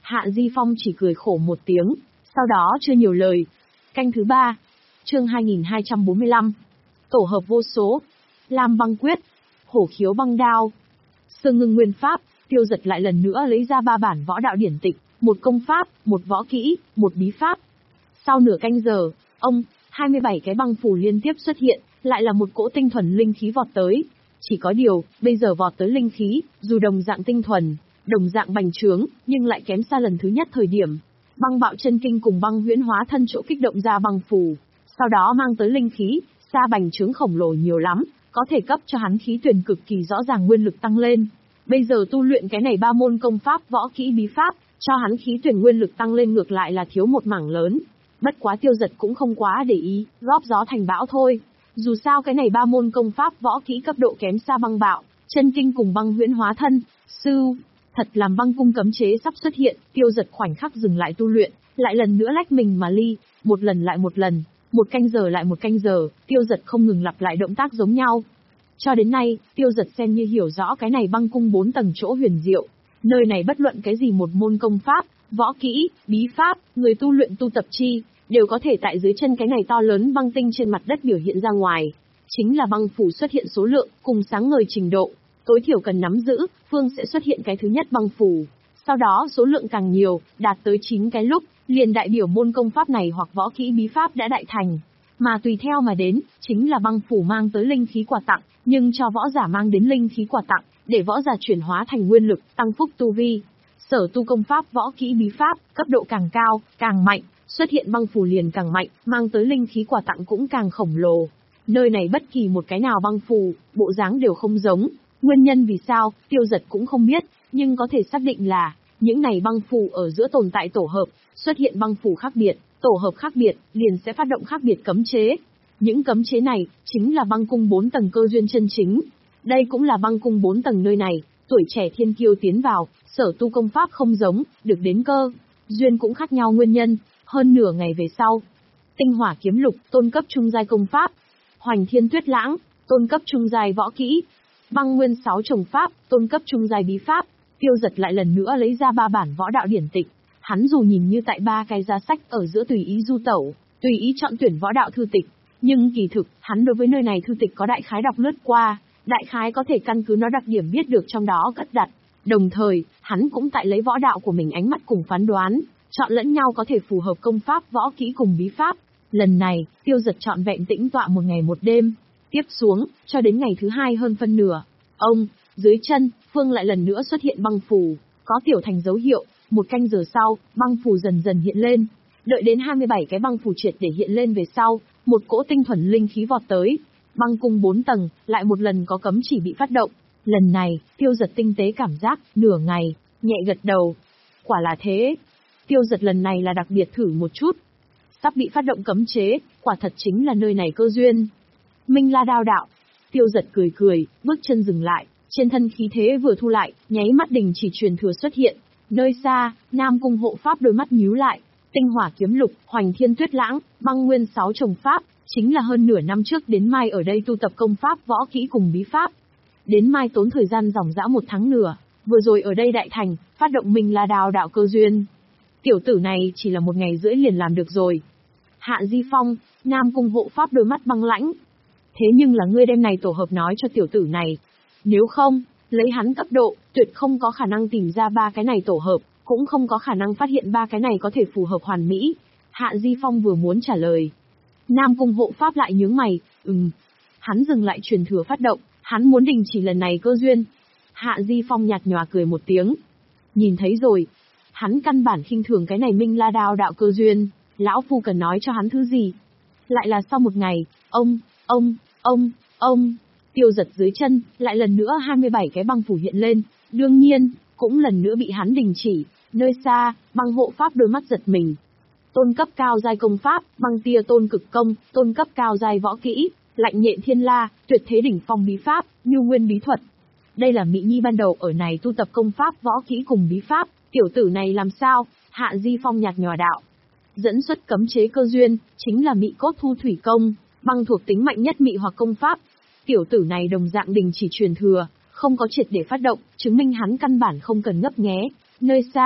Hạ Di Phong chỉ cười khổ một tiếng, sau đó chưa nhiều lời. Canh thứ ba. Chương hai nghìn hai trăm bốn mươi lăm. Tổ hợp vô số. Lam băng quyết. Hổ khiếu băng đao. Sương ngưng nguyên pháp. Tiêu Giật lại lần nữa lấy ra ba bản võ đạo điển tịch, một công pháp, một võ kỹ, một bí pháp. Sau nửa canh giờ, ông, hai mươi bảy cái băng phù liên tiếp xuất hiện, lại là một cỗ tinh thuần linh khí vọt tới. Chỉ có điều, bây giờ vọt tới linh khí, dù đồng dạng tinh thuần, đồng dạng bành trướng, nhưng lại kém xa lần thứ nhất thời điểm. Băng bạo chân kinh cùng băng huyễn hóa thân chỗ kích động ra băng phù, sau đó mang tới linh khí, xa bành trướng khổng lồ nhiều lắm, có thể cấp cho hắn khí tuyển cực kỳ rõ ràng nguyên lực tăng lên. Bây giờ tu luyện cái này ba môn công pháp võ kỹ bí pháp, cho hắn khí tuyển nguyên lực tăng lên ngược lại là thiếu một mảng lớn. Bất quá Tiêu Giật cũng không quá để ý, góp gió thành bão thôi. Dù sao cái này ba môn công pháp võ kỹ cấp độ kém xa băng bạo, chân kinh cùng băng huyễn hóa thân, sư, thật làm băng cung cấm chế sắp xuất hiện, Tiêu Giật khoảnh khắc dừng lại tu luyện, lại lần nữa lách mình mà ly, một lần lại một lần, một canh giờ lại một canh giờ, Tiêu Giật không ngừng lặp lại động tác giống nhau. Cho đến nay, Tiêu Giật xem như hiểu rõ cái này băng cung bốn tầng chỗ huyền diệu. Nơi này bất luận cái gì một môn công pháp, võ kỹ, bí pháp, người tu luyện tu tập chi, đều có thể tại dưới chân cái này to lớn băng tinh trên mặt đất biểu hiện ra ngoài. Chính là băng phủ xuất hiện số lượng, cùng sáng ngời trình độ. Tối thiểu cần nắm giữ, phương sẽ xuất hiện cái thứ nhất băng phủ. Sau đó số lượng càng nhiều, đạt tới chín cái lúc, liền đại biểu môn công pháp này hoặc võ kỹ bí pháp đã đại thành. Mà tùy theo mà đến, chính là băng phủ mang tới linh khí quà tặng, nhưng cho võ giả mang đến linh khí quà tặng, để võ giả chuyển hóa thành nguyên lực, tăng phúc tu vi. Sở tu công pháp võ kỹ bí pháp, cấp độ càng cao, càng mạnh, xuất hiện băng phủ liền càng mạnh, mang tới linh khí quà tặng cũng càng khổng lồ. Nơi này bất kỳ một cái nào băng phù, bộ dáng đều không giống. Nguyên nhân vì sao, Tiêu Giật cũng không biết, nhưng có thể xác định là, những này băng phù ở giữa tồn tại tổ hợp, xuất hiện băng phù khác biệt, tổ hợp khác biệt, liền sẽ phát động khác biệt cấm chế. Những cấm chế này, chính là băng cung bốn tầng cơ duyên chân chính. Đây cũng là băng cung bốn tầng nơi này, tuổi trẻ thiên kiêu tiến vào, sở tu công pháp không giống, được đến cơ duyên cũng khác nhau nguyên nhân. Hơn nửa ngày về sau, tinh hỏa kiếm lục, tôn cấp trung giai công pháp, hoành thiên tuyết lãng, tôn cấp trung giai võ kỹ, băng nguyên sáu trồng pháp, tôn cấp trung giai bí pháp. Tiêu Giật lại lần nữa lấy ra ba bản võ đạo điển tịch. Hắn dù nhìn như tại ba cái giá sách ở giữa tùy ý du tẩu, tùy ý chọn tuyển võ đạo thư tịch, nhưng kỳ thực, hắn đối với nơi này thư tịch có đại khái đọc lướt qua, đại khái có thể căn cứ nó đặc điểm biết được trong đó cất đặt. Đồng thời, hắn cũng tại lấy võ đạo của mình ánh mắt cùng phán đoán, chọn lẫn nhau có thể phù hợp công pháp võ kỹ cùng bí pháp. Lần này, Tiêu Giật trọn vẹn tĩnh tọa một ngày một đêm. Tiếp xuống, cho đến ngày thứ hai hơn phân nửa, ông, dưới chân, phương lại lần nữa xuất hiện băng phù, có tiểu thành dấu hiệu. Một canh giờ sau, băng phù dần dần hiện lên. Đợi đến hai mươi bảy cái băng phù triệt để hiện lên về sau, một cỗ tinh thuần linh khí vọt tới. Băng cung bốn tầng, lại một lần có cấm chỉ bị phát động. Lần này, Tiêu Giật tinh tế cảm giác, nửa ngày, nhẹ gật đầu. Quả là thế. Tiêu Giật lần này là đặc biệt thử một chút. Sắp bị phát động cấm chế, quả thật chính là nơi này cơ duyên. Minh La đao đạo. Tiêu Giật cười cười, bước chân dừng lại, trên thân khí thế vừa thu lại, nháy mắt đình chỉ truyền thừa xuất hiện. Nơi xa, Nam Cung hộ pháp đôi mắt nhíu lại, tinh hỏa kiếm lục, hoành thiên tuyết lãng, băng nguyên sáu trồng pháp, chính là hơn nửa năm trước đến mai ở đây tu tập công pháp võ kỹ cùng bí pháp. Đến mai tốn thời gian dòng dã một tháng nửa, vừa rồi ở đây đại thành, phát động Minh La đao đạo cơ duyên. Tiểu tử này chỉ là một ngày rưỡi liền làm được rồi. Hạ Di Phong, Nam Cung hộ pháp đôi mắt băng lãnh. Thế nhưng là ngươi đem này tổ hợp nói cho tiểu tử này. Nếu không, lấy hắn cấp độ, tuyệt không có khả năng tìm ra ba cái này tổ hợp, cũng không có khả năng phát hiện ba cái này có thể phù hợp hoàn mỹ. Hạ Di Phong vừa muốn trả lời. Nam Cung hộ pháp lại nhướng mày, ừm. Hắn dừng lại truyền thừa phát động, hắn muốn đình chỉ lần này cơ duyên. Hạ Di Phong nhạt nhòa cười một tiếng. Nhìn thấy rồi. Hắn căn bản khinh thường cái này Minh La đao đạo cơ duyên, lão phu cần nói cho hắn thứ gì. Lại là sau một ngày, ông, ông, ông, ông, Tiêu Giật dưới chân, lại lần nữa hai mươi bảy cái băng phủ hiện lên, đương nhiên, cũng lần nữa bị hắn đình chỉ. Nơi xa, băng hộ pháp đôi mắt giật mình. Tôn cấp cao giai công pháp, băng tia tôn cực công, tôn cấp cao giai võ kỹ, lạnh nhện thiên la, tuyệt thế đỉnh phong bí pháp, nhu nguyên bí thuật. Đây là mỹ nhi ban đầu ở này tu tập công pháp võ kỹ cùng bí pháp, tiểu tử này làm sao? Hạ Di Phong nhạt nhòa đạo. Dẫn xuất cấm chế cơ duyên, chính là mị cốt thu thủy công, băng thuộc tính mạnh nhất mị hoặc công pháp. Tiểu tử này đồng dạng đình chỉ truyền thừa, không có triệt để phát động, chứng minh hắn căn bản không cần ngấp nghé. Nơi xa,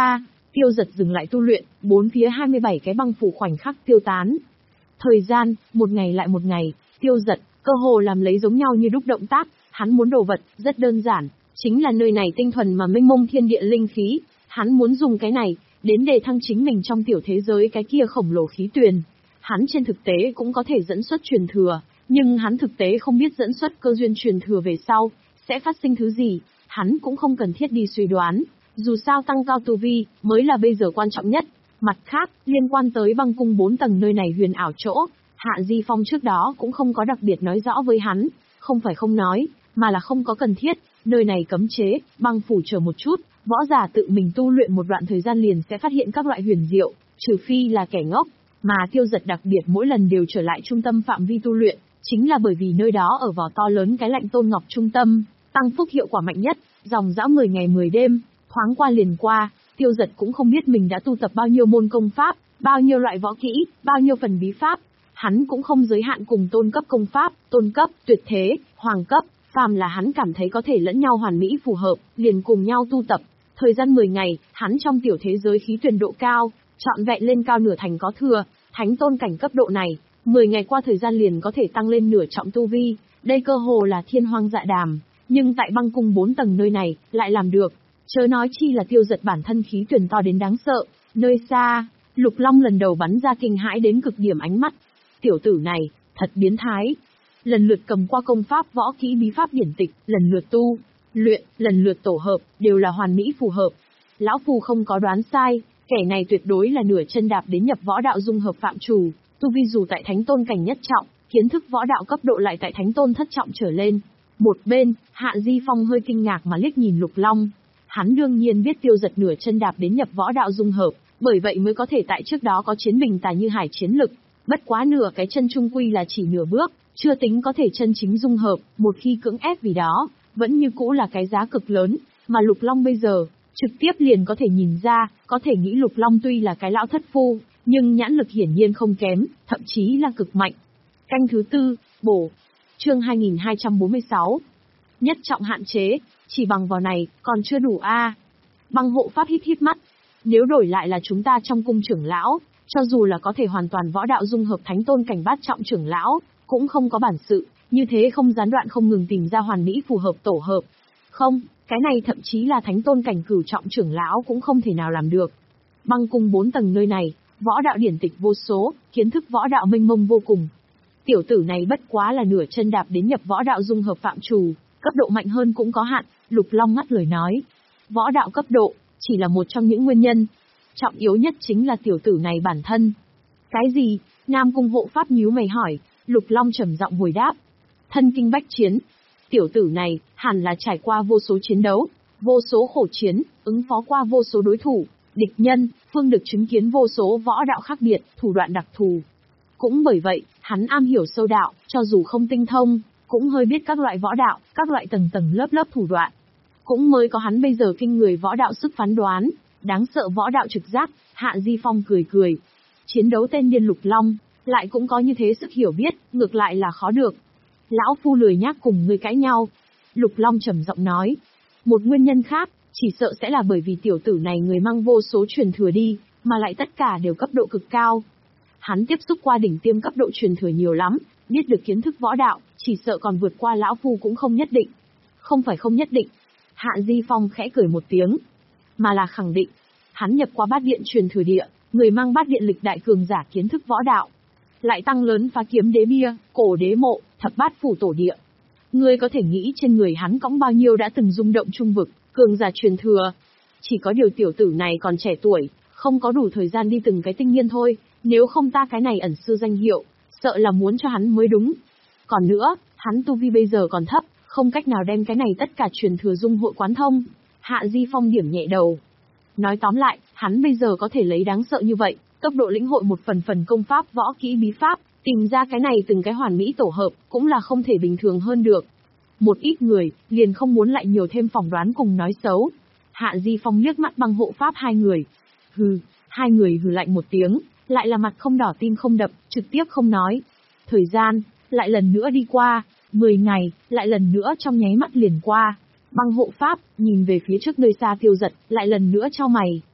Tiêu Giật dừng lại tu luyện, bốn phía hai mươi bảy cái băng phủ khoảnh khắc tiêu tán. Thời gian, một ngày lại một ngày, Tiêu Giật, cơ hồ làm lấy giống nhau như đúc động tác, hắn muốn đồ vật, rất đơn giản, chính là nơi này tinh thuần mà mênh mông thiên địa linh khí, hắn muốn dùng cái này, đến đề thăng chính mình trong tiểu thế giới cái kia khổng lồ khí tuyền. Hắn trên thực tế cũng có thể dẫn xuất truyền thừa, nhưng hắn thực tế không biết dẫn xuất cơ duyên truyền thừa về sau, sẽ phát sinh thứ gì, hắn cũng không cần thiết đi suy đoán. Dù sao tăng cao tu vi, mới là bây giờ quan trọng nhất. Mặt khác, liên quan tới băng cung bốn tầng nơi này huyền ảo chỗ, Hạ Di Phong trước đó cũng không có đặc biệt nói rõ với hắn, không phải không nói, mà là không có cần thiết, nơi này cấm chế, băng phủ chờ một chút, võ giả tự mình tu luyện một đoạn thời gian liền sẽ phát hiện các loại huyền diệu, trừ phi là kẻ ngốc, mà Tiêu Giật đặc biệt mỗi lần đều trở lại trung tâm phạm vi tu luyện, chính là bởi vì nơi đó ở vào to lớn cái lạnh tôn ngọc trung tâm, tăng phúc hiệu quả mạnh nhất, dòng dã mười ngày mười đêm. Thoáng qua liền qua, Tiêu Giật cũng không biết mình đã tu tập bao nhiêu môn công pháp, bao nhiêu loại võ kỹ, bao nhiêu phần bí pháp. Hắn cũng không giới hạn cùng tôn cấp công pháp, tôn cấp, tuyệt thế, hoàng cấp, phàm là hắn cảm thấy có thể lẫn nhau hoàn mỹ phù hợp, liền cùng nhau tu tập. Thời gian mười ngày, hắn trong tiểu thế giới khí tuyền độ cao, trọn vẹn lên cao nửa thành có thừa, thánh tôn cảnh cấp độ này, mười ngày qua thời gian liền có thể tăng lên nửa trọng tu vi, đây cơ hồ là thiên hoang dạ đàm, nhưng tại băng cung bốn tầng nơi này, lại làm được. Chớ nói chi là Tiêu Giật bản thân khí tuyển to đến đáng sợ, nơi xa, Lục Long lần đầu bắn ra kinh hãi đến cực điểm ánh mắt. Tiểu tử này, thật biến thái. Lần lượt cầm qua công pháp võ kỹ bí pháp điển tịch, lần lượt tu, luyện, lần lượt tổ hợp, đều là hoàn mỹ phù hợp. Lão Phu không có đoán sai, kẻ này tuyệt đối là nửa chân đạp đến nhập võ đạo dung hợp phạm trù, tu vi dù tại thánh tôn cảnh nhất trọng, kiến thức võ đạo cấp độ lại tại thánh tôn thất trọng trở lên. Một bên, Hạ Di Phong hơi kinh ngạc mà liếc nhìn Lục Long. Hắn đương nhiên biết Tiêu Giật nửa chân đạp đến nhập võ đạo dung hợp, bởi vậy mới có thể tại trước đó có chiến bình tài như hải chiến lực. Bất quá nửa cái chân trung quy là chỉ nửa bước, chưa tính có thể chân chính dung hợp, một khi cưỡng ép vì đó, vẫn như cũ là cái giá cực lớn, mà Lục Long bây giờ, trực tiếp liền có thể nhìn ra, có thể nghĩ Lục Long tuy là cái lão thất phu, nhưng nhãn lực hiển nhiên không kém, thậm chí là cực mạnh. Canh thứ tư, bổ. Chương hai nghìn hai trăm bốn mươi sáu. Nhất trọng hạn chế, chỉ bằng vào này, còn chưa đủ a. À. Băng hộ pháp híp híp mắt. Nếu đổi lại là chúng ta trong cung trưởng lão, cho dù là có thể hoàn toàn võ đạo dung hợp thánh tôn cảnh bát trọng trưởng lão, cũng không có bản sự, như thế không gián đoạn không ngừng tìm ra hoàn mỹ phù hợp tổ hợp. Không, cái này thậm chí là thánh tôn cảnh cửu trọng trưởng lão cũng không thể nào làm được. Băng cung bốn tầng nơi này, võ đạo điển tịch vô số, kiến thức võ đạo mênh mông vô cùng. Tiểu tử này bất quá là nửa chân đạp đến nhập võ đạo dung hợp phạm trù, cấp độ mạnh hơn cũng có hạn, Lục Long ngắt lời nói. Võ đạo cấp độ, chỉ là một trong những nguyên nhân. Trọng yếu nhất chính là tiểu tử này bản thân. Cái gì? Nam cung hộ pháp nhíu mày hỏi, Lục Long trầm giọng hồi đáp. Thân kinh bách chiến. Tiểu tử này, hẳn là trải qua vô số chiến đấu, vô số khổ chiến, ứng phó qua vô số đối thủ, địch nhân, phương được chứng kiến vô số võ đạo khác biệt, thủ đoạn đặc thù. Cũng bởi vậy, hắn am hiểu sâu đạo, cho dù không tinh thông, cũng hơi biết các loại võ đạo, các loại tầng tầng lớp lớp thủ đoạn. Cũng mới có hắn bây giờ kinh người võ đạo sức phán đoán, đáng sợ võ đạo trực giác. Hạ Di Phong cười cười. Chiến đấu tên điên Lục Long, lại cũng có như thế sức hiểu biết, ngược lại là khó được. Lão Phu lười nhác cùng người cãi nhau. Lục Long trầm giọng nói. Một nguyên nhân khác, chỉ sợ sẽ là bởi vì tiểu tử này người mang vô số truyền thừa đi, mà lại tất cả đều cấp độ cực cao. Hắn tiếp xúc qua đỉnh tiêm cấp độ truyền thừa nhiều lắm, biết được kiến thức võ đạo, chỉ sợ còn vượt qua lão Phu cũng không nhất định. Không phải không nhất định. Hạ Di Phong khẽ cười một tiếng, mà là khẳng định. Hắn nhập qua bát điện truyền thừa địa, người mang bát điện lịch đại cường giả kiến thức võ đạo. Lại tăng lớn phá kiếm đế bia, cổ đế mộ, thập bát phủ tổ địa. Ngươi có thể nghĩ trên người hắn cõng bao nhiêu đã từng rung động trung vực, cường giả truyền thừa. Chỉ có điều tiểu tử này còn trẻ tuổi, không có đủ thời gian đi từng cái tinh nghiên thôi, nếu không ta cái này ẩn sư danh hiệu, sợ là muốn cho hắn mới đúng. Còn nữa, hắn tu vi bây giờ còn thấp, không cách nào đem cái này tất cả truyền thừa dung hội quán thông. Hạ Di Phong điểm nhẹ đầu. Nói tóm lại, hắn bây giờ có thể lấy đáng sợ như vậy, tốc độ lĩnh hội một phần phần công pháp võ kỹ bí pháp, tìm ra cái này từng cái hoàn mỹ tổ hợp, cũng là không thể bình thường hơn được. Một ít người, liền không muốn lại nhiều thêm phỏng đoán cùng nói xấu. Hạ Di Phong liếc mắt băng hộ pháp hai người. Hừ, hai người hừ lạnh một tiếng, lại là mặt không đỏ tim không đập, trực tiếp không nói. Thời gian, lại lần nữa đi qua, mười ngày, lại lần nữa trong nháy mắt liền qua. Băng hộ pháp, nhìn về phía trước nơi xa Tiêu Giật, lại lần nữa chau mày.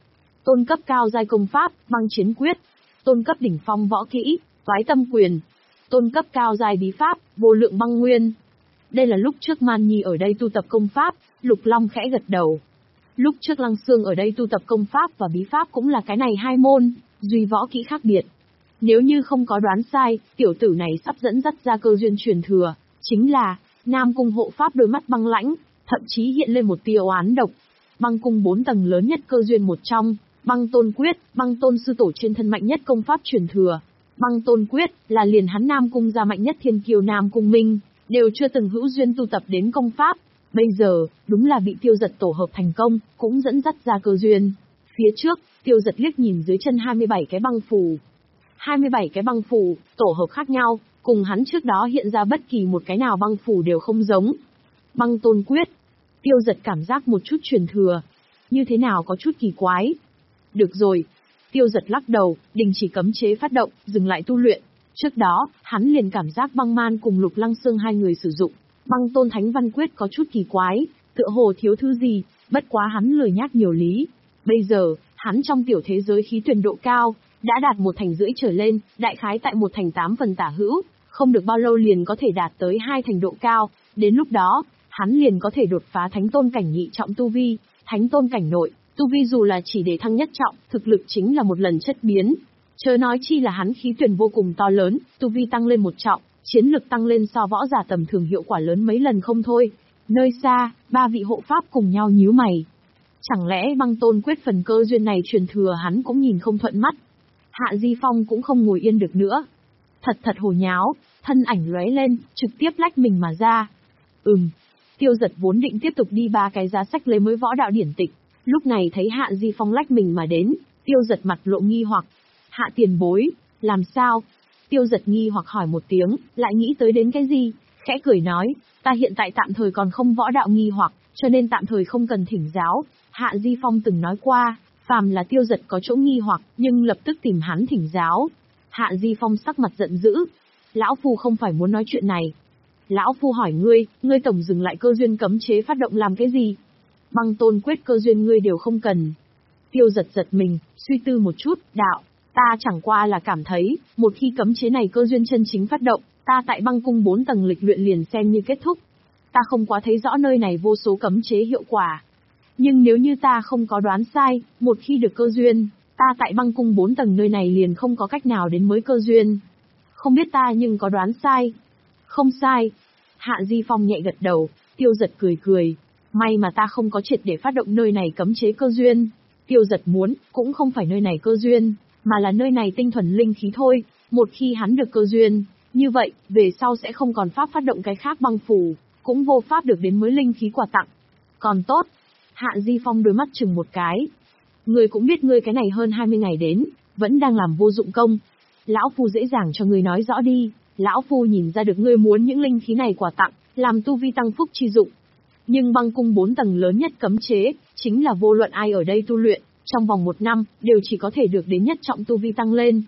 tôn cấp cao giai công pháp, băng chiến quyết, tôn cấp đỉnh phong võ kỹ, toái tâm quyền, tôn cấp cao giai bí pháp, vô lượng băng nguyên. Đây là lúc trước Man Nhi ở đây tu tập công pháp, Lục Long khẽ gật đầu. Lúc trước Lăng Xương ở đây tu tập công pháp và bí pháp cũng là cái này hai môn, duy võ kỹ khác biệt. Nếu như không có đoán sai, tiểu tử này sắp dẫn dắt ra cơ duyên truyền thừa, chính là Nam Cung hộ pháp đôi mắt băng lãnh, thậm chí hiện lên một tia oán độc. Băng cung bốn tầng lớn nhất cơ duyên một trong, Băng Tôn Quyết, Băng Tôn sư tổ trên thân mạnh nhất công pháp truyền thừa. Băng Tôn Quyết là liền hắn Nam Cung gia mạnh nhất thiên kiêu Nam Cung Minh, đều chưa từng hữu duyên tu tập đến công pháp. Bây giờ, đúng là bị Tiêu Dật tổ hợp thành công, cũng dẫn dắt ra cơ duyên. Phía trước, Tiêu Dật liếc nhìn dưới chân hai mươi bảy cái băng phù. hai mươi bảy cái băng phù, tổ hợp khác nhau, cùng hắn trước đó hiện ra bất kỳ một cái nào băng phù đều không giống. Băng Tôn Quyết. Tiêu Dật cảm giác một chút truyền thừa. Như thế nào có chút kỳ quái. Được rồi. Tiêu Dật lắc đầu, đình chỉ cấm chế phát động, dừng lại tu luyện. Trước đó, hắn liền cảm giác băng man cùng Lục Lăng Xương hai người sử dụng Băng Tôn Thánh Văn Quyết có chút kỳ quái, tựa hồ thiếu thứ gì, bất quá hắn lười nhác nhiều lý. Bây giờ, hắn trong tiểu thế giới khí tuyển độ cao, đã đạt một thành rưỡi trở lên, đại khái tại một thành tám phần tả hữu, không được bao lâu liền có thể đạt tới hai thành độ cao, đến lúc đó, hắn liền có thể đột phá Thánh Tôn cảnh nhị trọng tu vi, Thánh Tôn cảnh nội, tu vi dù là chỉ để thăng nhất trọng, thực lực chính là một lần chất biến. Chớ nói chi là hắn khí tuyển vô cùng to lớn, tu vi tăng lên một trọng, chiến lực tăng lên so võ giả tầm thường hiệu quả lớn mấy lần không thôi. Nơi xa, ba vị hộ pháp cùng nhau nhíu mày. Chẳng lẽ Băng Tôn Quyết phần cơ duyên này truyền thừa hắn cũng nhìn không thuận mắt. Hạ Di Phong cũng không ngồi yên được nữa. Thật thật hồ nháo, thân ảnh lóe lên, trực tiếp lách mình mà ra. Ừm, Tiêu Dật vốn định tiếp tục đi ba cái giá sách lấy mới võ đạo điển tịch. Lúc này thấy Hạ Di Phong lách mình mà đến, Tiêu Dật mặt lộ nghi hoặc. Hạ tiền bối, làm sao? Tiêu Dật nghi hoặc hỏi một tiếng, lại nghĩ tới đến cái gì? Khẽ cười nói, ta hiện tại tạm thời còn không võ đạo nghi hoặc, cho nên tạm thời không cần thỉnh giáo. Hạ Di Phong từng nói qua, phàm là Tiêu Dật có chỗ nghi hoặc, nhưng lập tức tìm hắn thỉnh giáo. Hạ Di Phong sắc mặt giận dữ. Lão Phu không phải muốn nói chuyện này. Lão Phu hỏi ngươi, ngươi tổng dừng lại cơ duyên cấm chế phát động làm cái gì? Băng Tôn Quyết cơ duyên ngươi đều không cần. Tiêu Dật giật mình, suy tư một chút, đạo. Ta chẳng qua là cảm thấy, một khi cấm chế này cơ duyên chân chính phát động, ta tại băng cung bốn tầng lịch luyện liền xem như kết thúc. Ta không quá thấy rõ nơi này vô số cấm chế hiệu quả. Nhưng nếu như ta không có đoán sai, một khi được cơ duyên, ta tại băng cung bốn tầng nơi này liền không có cách nào đến mới cơ duyên. Không biết ta nhưng có đoán sai. Không sai. Hạ Di Phong nhẹ gật đầu, Tiêu Dật cười cười. May mà ta không có triệt để phát động nơi này cấm chế cơ duyên. Tiêu Dật muốn, cũng không phải nơi này cơ duyên, mà là nơi này tinh thuần linh khí thôi. Một khi hắn được cơ duyên, như vậy, về sau sẽ không còn pháp phát động cái khác băng phù, cũng vô pháp được đến mới linh khí quà tặng. Còn tốt. Hạ Di Phong đôi mắt chừng một cái. Ngươi cũng biết ngươi cái này hơn hai mươi ngày đến, vẫn đang làm vô dụng công. Lão Phu dễ dàng cho ngươi nói rõ đi. Lão Phu nhìn ra được ngươi muốn những linh khí này quà tặng, làm tu vi tăng phúc chi dụng. Nhưng băng cung bốn tầng lớn nhất cấm chế, chính là vô luận ai ở đây tu luyện, trong vòng một năm, đều chỉ có thể được đến nhất trọng tu vi tăng lên.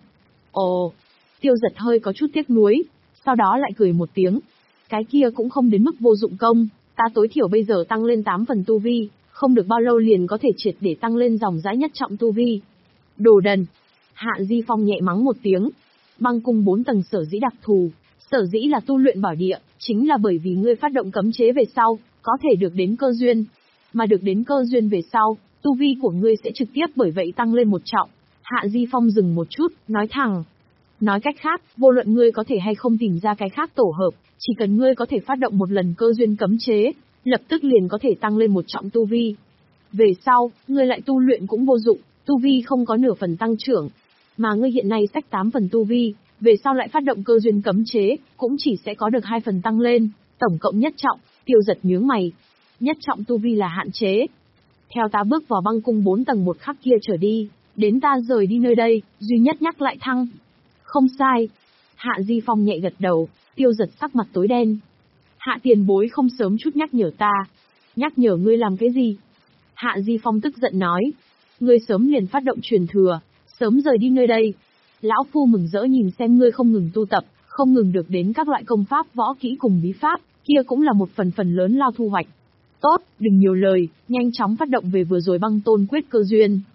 Ồ, Tiêu Dật hơi có chút tiếc nuối, sau đó lại cười một tiếng. Cái kia cũng không đến mức vô dụng công, ta tối thiểu bây giờ tăng lên tám phần tu vi, không được bao lâu liền có thể triệt để tăng lên dòng dãi nhất trọng tu vi. Đồ đần! Hạ Di Phong nhẹ mắng một tiếng. Băng cung bốn tầng sở dĩ đặc thù, sở dĩ là tu luyện bảo địa, chính là bởi vì ngươi phát động cấm chế về sau, có thể được đến cơ duyên. Mà được đến cơ duyên về sau, tu vi của ngươi sẽ trực tiếp bởi vậy tăng lên một trọng. Hạ Di Phong dừng một chút, nói thẳng. Nói cách khác, vô luận ngươi có thể hay không tìm ra cái khác tổ hợp, chỉ cần ngươi có thể phát động một lần cơ duyên cấm chế, lập tức liền có thể tăng lên một trọng tu vi. Về sau, ngươi lại tu luyện cũng vô dụng, tu vi không có nửa phần tăng trưởng. Mà ngươi hiện nay xách tám phần tu vi, về sau lại phát động cơ duyên cấm chế, cũng chỉ sẽ có được hai phần tăng lên, tổng cộng nhất trọng. Tiêu Dật nhướng mày. Nhất trọng tu vi là hạn chế. Theo ta bước vào băng cung bốn tầng một khắc kia trở đi, đến ta rời đi nơi đây, duy nhất nhắc lại thăng. Không sai. Hạ Di Phong nhẹ gật đầu, Tiêu Dật sắc mặt tối đen. Hạ tiền bối không sớm chút nhắc nhở ta. Nhắc nhở ngươi làm cái gì? Hạ Di Phong tức giận nói. Ngươi sớm liền phát động truyền thừa, sớm rời đi nơi đây. Lão Phu mừng rỡ nhìn xem ngươi không ngừng tu tập, không ngừng được đến các loại công pháp võ kỹ cùng bí pháp, kia cũng là một phần phần lớn lao thu hoạch. Tốt, đừng nhiều lời, nhanh chóng phát động về vừa rồi băng tôn quyết cơ duyên.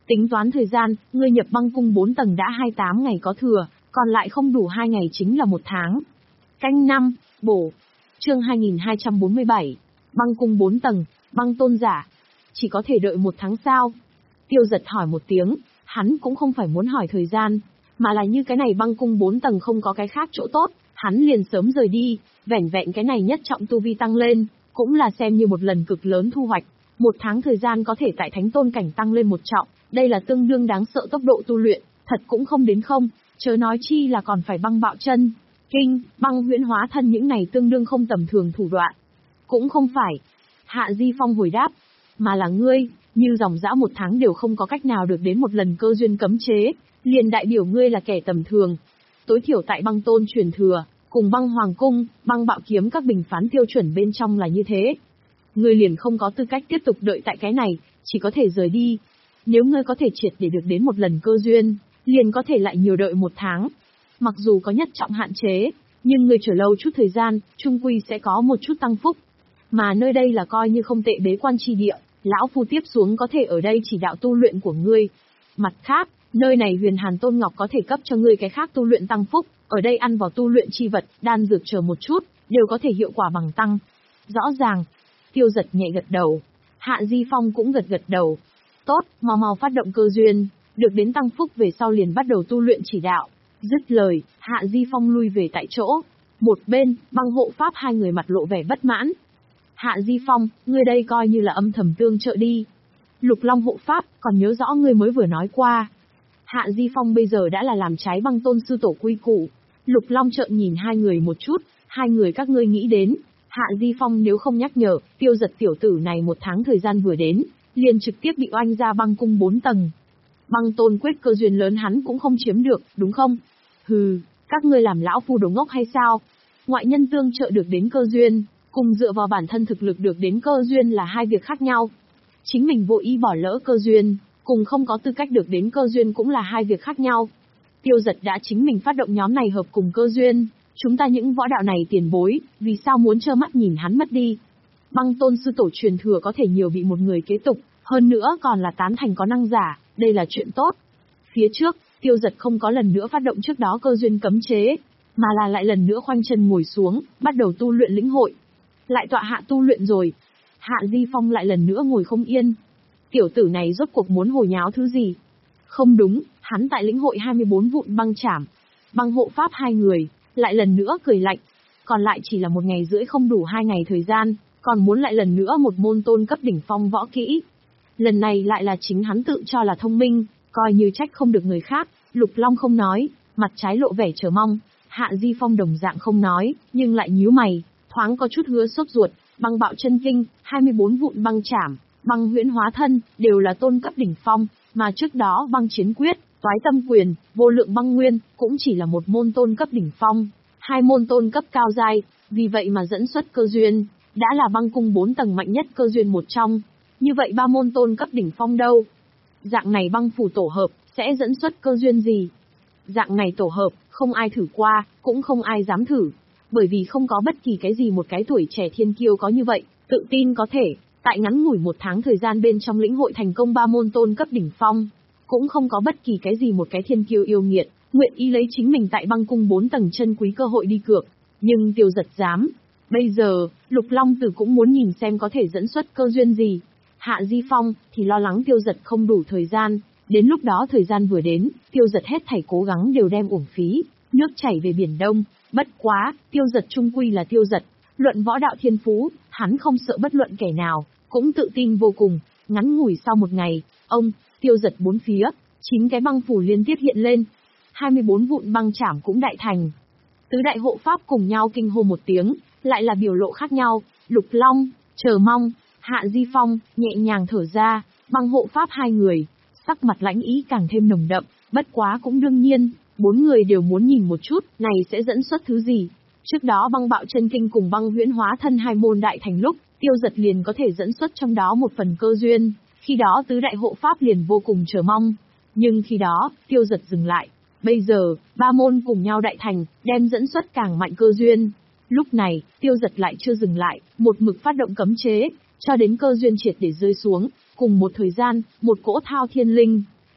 Tính toán thời gian, ngươi nhập băng cung bốn tầng đã hai mươi tám ngày có thừa, còn lại không đủ hai ngày chính là một tháng. Canh năm, bổ. Chương hai nghìn hai trăm bốn mươi bảy. Băng cung bốn tầng, băng tôn giả. Chỉ có thể đợi một tháng sao? Tiêu Giật hỏi một tiếng, hắn cũng không phải muốn hỏi thời gian, mà là như cái này băng cung bốn tầng không có cái khác chỗ tốt, hắn liền sớm rời đi, vẻn vẹn cái này nhất trọng tu vi tăng lên, cũng là xem như một lần cực lớn thu hoạch. Một tháng thời gian có thể tại thánh tôn cảnh tăng lên một trọng, đây là tương đương đáng sợ tốc độ tu luyện, thật cũng không đến không, chớ nói chi là còn phải băng bạo chân, kinh, băng huyễn hóa thân những này tương đương không tầm thường thủ đoạn. Cũng không phải. Hạ Di Phong hồi đáp, mà là ngươi, như dòng dã một tháng đều không có cách nào được đến một lần cơ duyên cấm chế, liền đại biểu ngươi là kẻ tầm thường. Tối thiểu tại băng tôn truyền thừa, cùng băng hoàng cung, băng bạo kiếm các bình phán tiêu chuẩn bên trong là như thế. Ngươi liền không có tư cách tiếp tục đợi tại cái này, chỉ có thể rời đi. Nếu ngươi có thể triệt để được đến một lần cơ duyên, liền có thể lại nhiều đợi một tháng. Mặc dù có nhất trọng hạn chế, nhưng ngươi chờ lâu chút thời gian, trung quy sẽ có một chút tăng phúc. Mà nơi đây là coi như không tệ bế quan chi địa, lão phu tiếp xuống có thể ở đây chỉ đạo tu luyện của ngươi. Mặt khác, nơi này Huyền Hàn Tôn Ngọc có thể cấp cho ngươi cái khác tu luyện tăng phúc, ở đây ăn vào tu luyện chi vật, đan dược chờ một chút, đều có thể hiệu quả bằng tăng. Rõ ràng. Tiêu Giật nhẹ gật đầu. Hạ Di Phong cũng gật gật đầu. Tốt, mau mau phát động cơ duyên, được đến tăng phúc về sau liền bắt đầu tu luyện chỉ đạo. Dứt lời, Hạ Di Phong lui về tại chỗ. Một bên, băng hộ pháp hai người mặt lộ vẻ bất mãn. Hạ Di Phong, ngươi đây coi như là âm thầm tương trợ đi. Lục Long hộ pháp, còn nhớ rõ ngươi mới vừa nói qua. Hạ Di Phong bây giờ đã là làm trái băng tôn sư tổ quy củ. Lục Long trợn nhìn hai người một chút, hai người các ngươi nghĩ đến. Hạ Di Phong nếu không nhắc nhở, Tiêu Giật tiểu tử này một tháng thời gian vừa đến, liền trực tiếp bị oanh ra băng cung bốn tầng. Băng tôn quyết cơ duyên lớn hắn cũng không chiếm được, đúng không? Hừ, các ngươi làm lão phu đồ ngốc hay sao? Ngoại nhân tương trợ được đến cơ duyên, cùng dựa vào bản thân thực lực được đến cơ duyên là hai việc khác nhau. Chính mình vô ý bỏ lỡ cơ duyên, cùng không có tư cách được đến cơ duyên cũng là hai việc khác nhau. Tiêu Giật đã chính mình phát động nhóm này hợp cùng cơ duyên, chúng ta những võ đạo này tiền bối, vì sao muốn trơ mắt nhìn hắn mất đi? Băng tôn sư tổ truyền thừa có thể nhiều bị một người kế tục, hơn nữa còn là tán thành có năng giả, đây là chuyện tốt. Phía trước, Tiêu Giật không có lần nữa phát động trước đó cơ duyên cấm chế, mà là lại lần nữa khoanh chân ngồi xuống, bắt đầu tu luyện lĩnh hội. Lại tọa hạ tu luyện rồi. Hạ Di Phong lại lần nữa ngồi không yên. Tiểu tử này rốt cuộc muốn hồi nháo thứ gì? Không đúng, hắn tại lĩnh hội hai mươi bốn vụn băng chảm. Băng hộ pháp hai người, lại lần nữa cười lạnh. Còn lại chỉ là một ngày rưỡi không đủ hai ngày thời gian, còn muốn lại lần nữa một môn tôn cấp đỉnh phong võ kỹ. Lần này lại là chính hắn tự cho là thông minh, coi như trách không được người khác. Lục Long không nói, mặt trái lộ vẻ chờ mong. Hạ Di Phong đồng dạng không nói, nhưng lại nhíu mày, thoáng có chút hứa sốt ruột. Băng bạo chân kinh, hai mươi bốn vụn băng chảm, băng huyễn hóa thân, đều là tôn cấp đỉnh phong, mà trước đó băng chiến quyết, toái tâm quyền, vô lượng băng nguyên, cũng chỉ là một môn tôn cấp đỉnh phong, hai môn tôn cấp cao giai, vì vậy mà dẫn xuất cơ duyên, đã là băng cung bốn tầng mạnh nhất cơ duyên một trong. Như vậy ba môn tôn cấp đỉnh phong đâu? Dạng này băng phù tổ hợp, sẽ dẫn xuất cơ duyên gì? Dạng này tổ hợp, không ai thử qua, cũng không ai dám thử. Bởi vì không có bất kỳ cái gì một cái tuổi trẻ thiên kiêu có như vậy, tự tin có thể, tại ngắn ngủi một tháng thời gian bên trong lĩnh hội thành công ba môn tôn cấp đỉnh phong. Cũng không có bất kỳ cái gì một cái thiên kiêu yêu nghiệt, nguyện ý lấy chính mình tại băng cung bốn tầng chân quý cơ hội đi cược. Nhưng Tiêu Giật dám. Bây giờ, Lục Long Tử cũng muốn nhìn xem có thể dẫn xuất cơ duyên gì. Hạ Di Phong thì lo lắng Tiêu Giật không đủ thời gian, đến lúc đó thời gian vừa đến, Tiêu Giật hết thảy cố gắng đều đem uổng phí, nước chảy về biển đông. Bất quá, Tiêu Giật trung quy là Tiêu Giật, luận võ đạo thiên phú, hắn không sợ bất luận kẻ nào, cũng tự tin vô cùng. Ngắn ngủi sau một ngày, ông, Tiêu Giật bốn phía, chín cái băng phủ liên tiếp hiện lên, hai mươi bốn vụn băng chảm cũng đại thành. Tứ đại hộ pháp cùng nhau kinh hô một tiếng, lại là biểu lộ khác nhau. Lục Long, chờ mong, Hạ Di Phong, nhẹ nhàng thở ra, băng hộ pháp hai người, sắc mặt lãnh ý càng thêm nồng đậm, bất quá cũng đương nhiên, bốn người đều muốn nhìn một chút, này sẽ dẫn xuất thứ gì. Trước đó băng bạo chân kinh cùng băng huyễn hóa thân hai môn đại thành lúc, Tiêu Giật liền có thể dẫn xuất trong đó một phần cơ duyên, khi đó tứ đại hộ pháp liền vô cùng chờ mong. Nhưng khi đó, Tiêu Giật dừng lại. Bây giờ, ba môn cùng nhau đại thành, đem dẫn xuất càng mạnh cơ duyên. Lúc này, Tiêu Giật lại chưa dừng lại, một mực phát động cấm chế, cho đến cơ duyên triệt để rơi xuống. Cùng một thời gian, một cỗ thao thiên linh,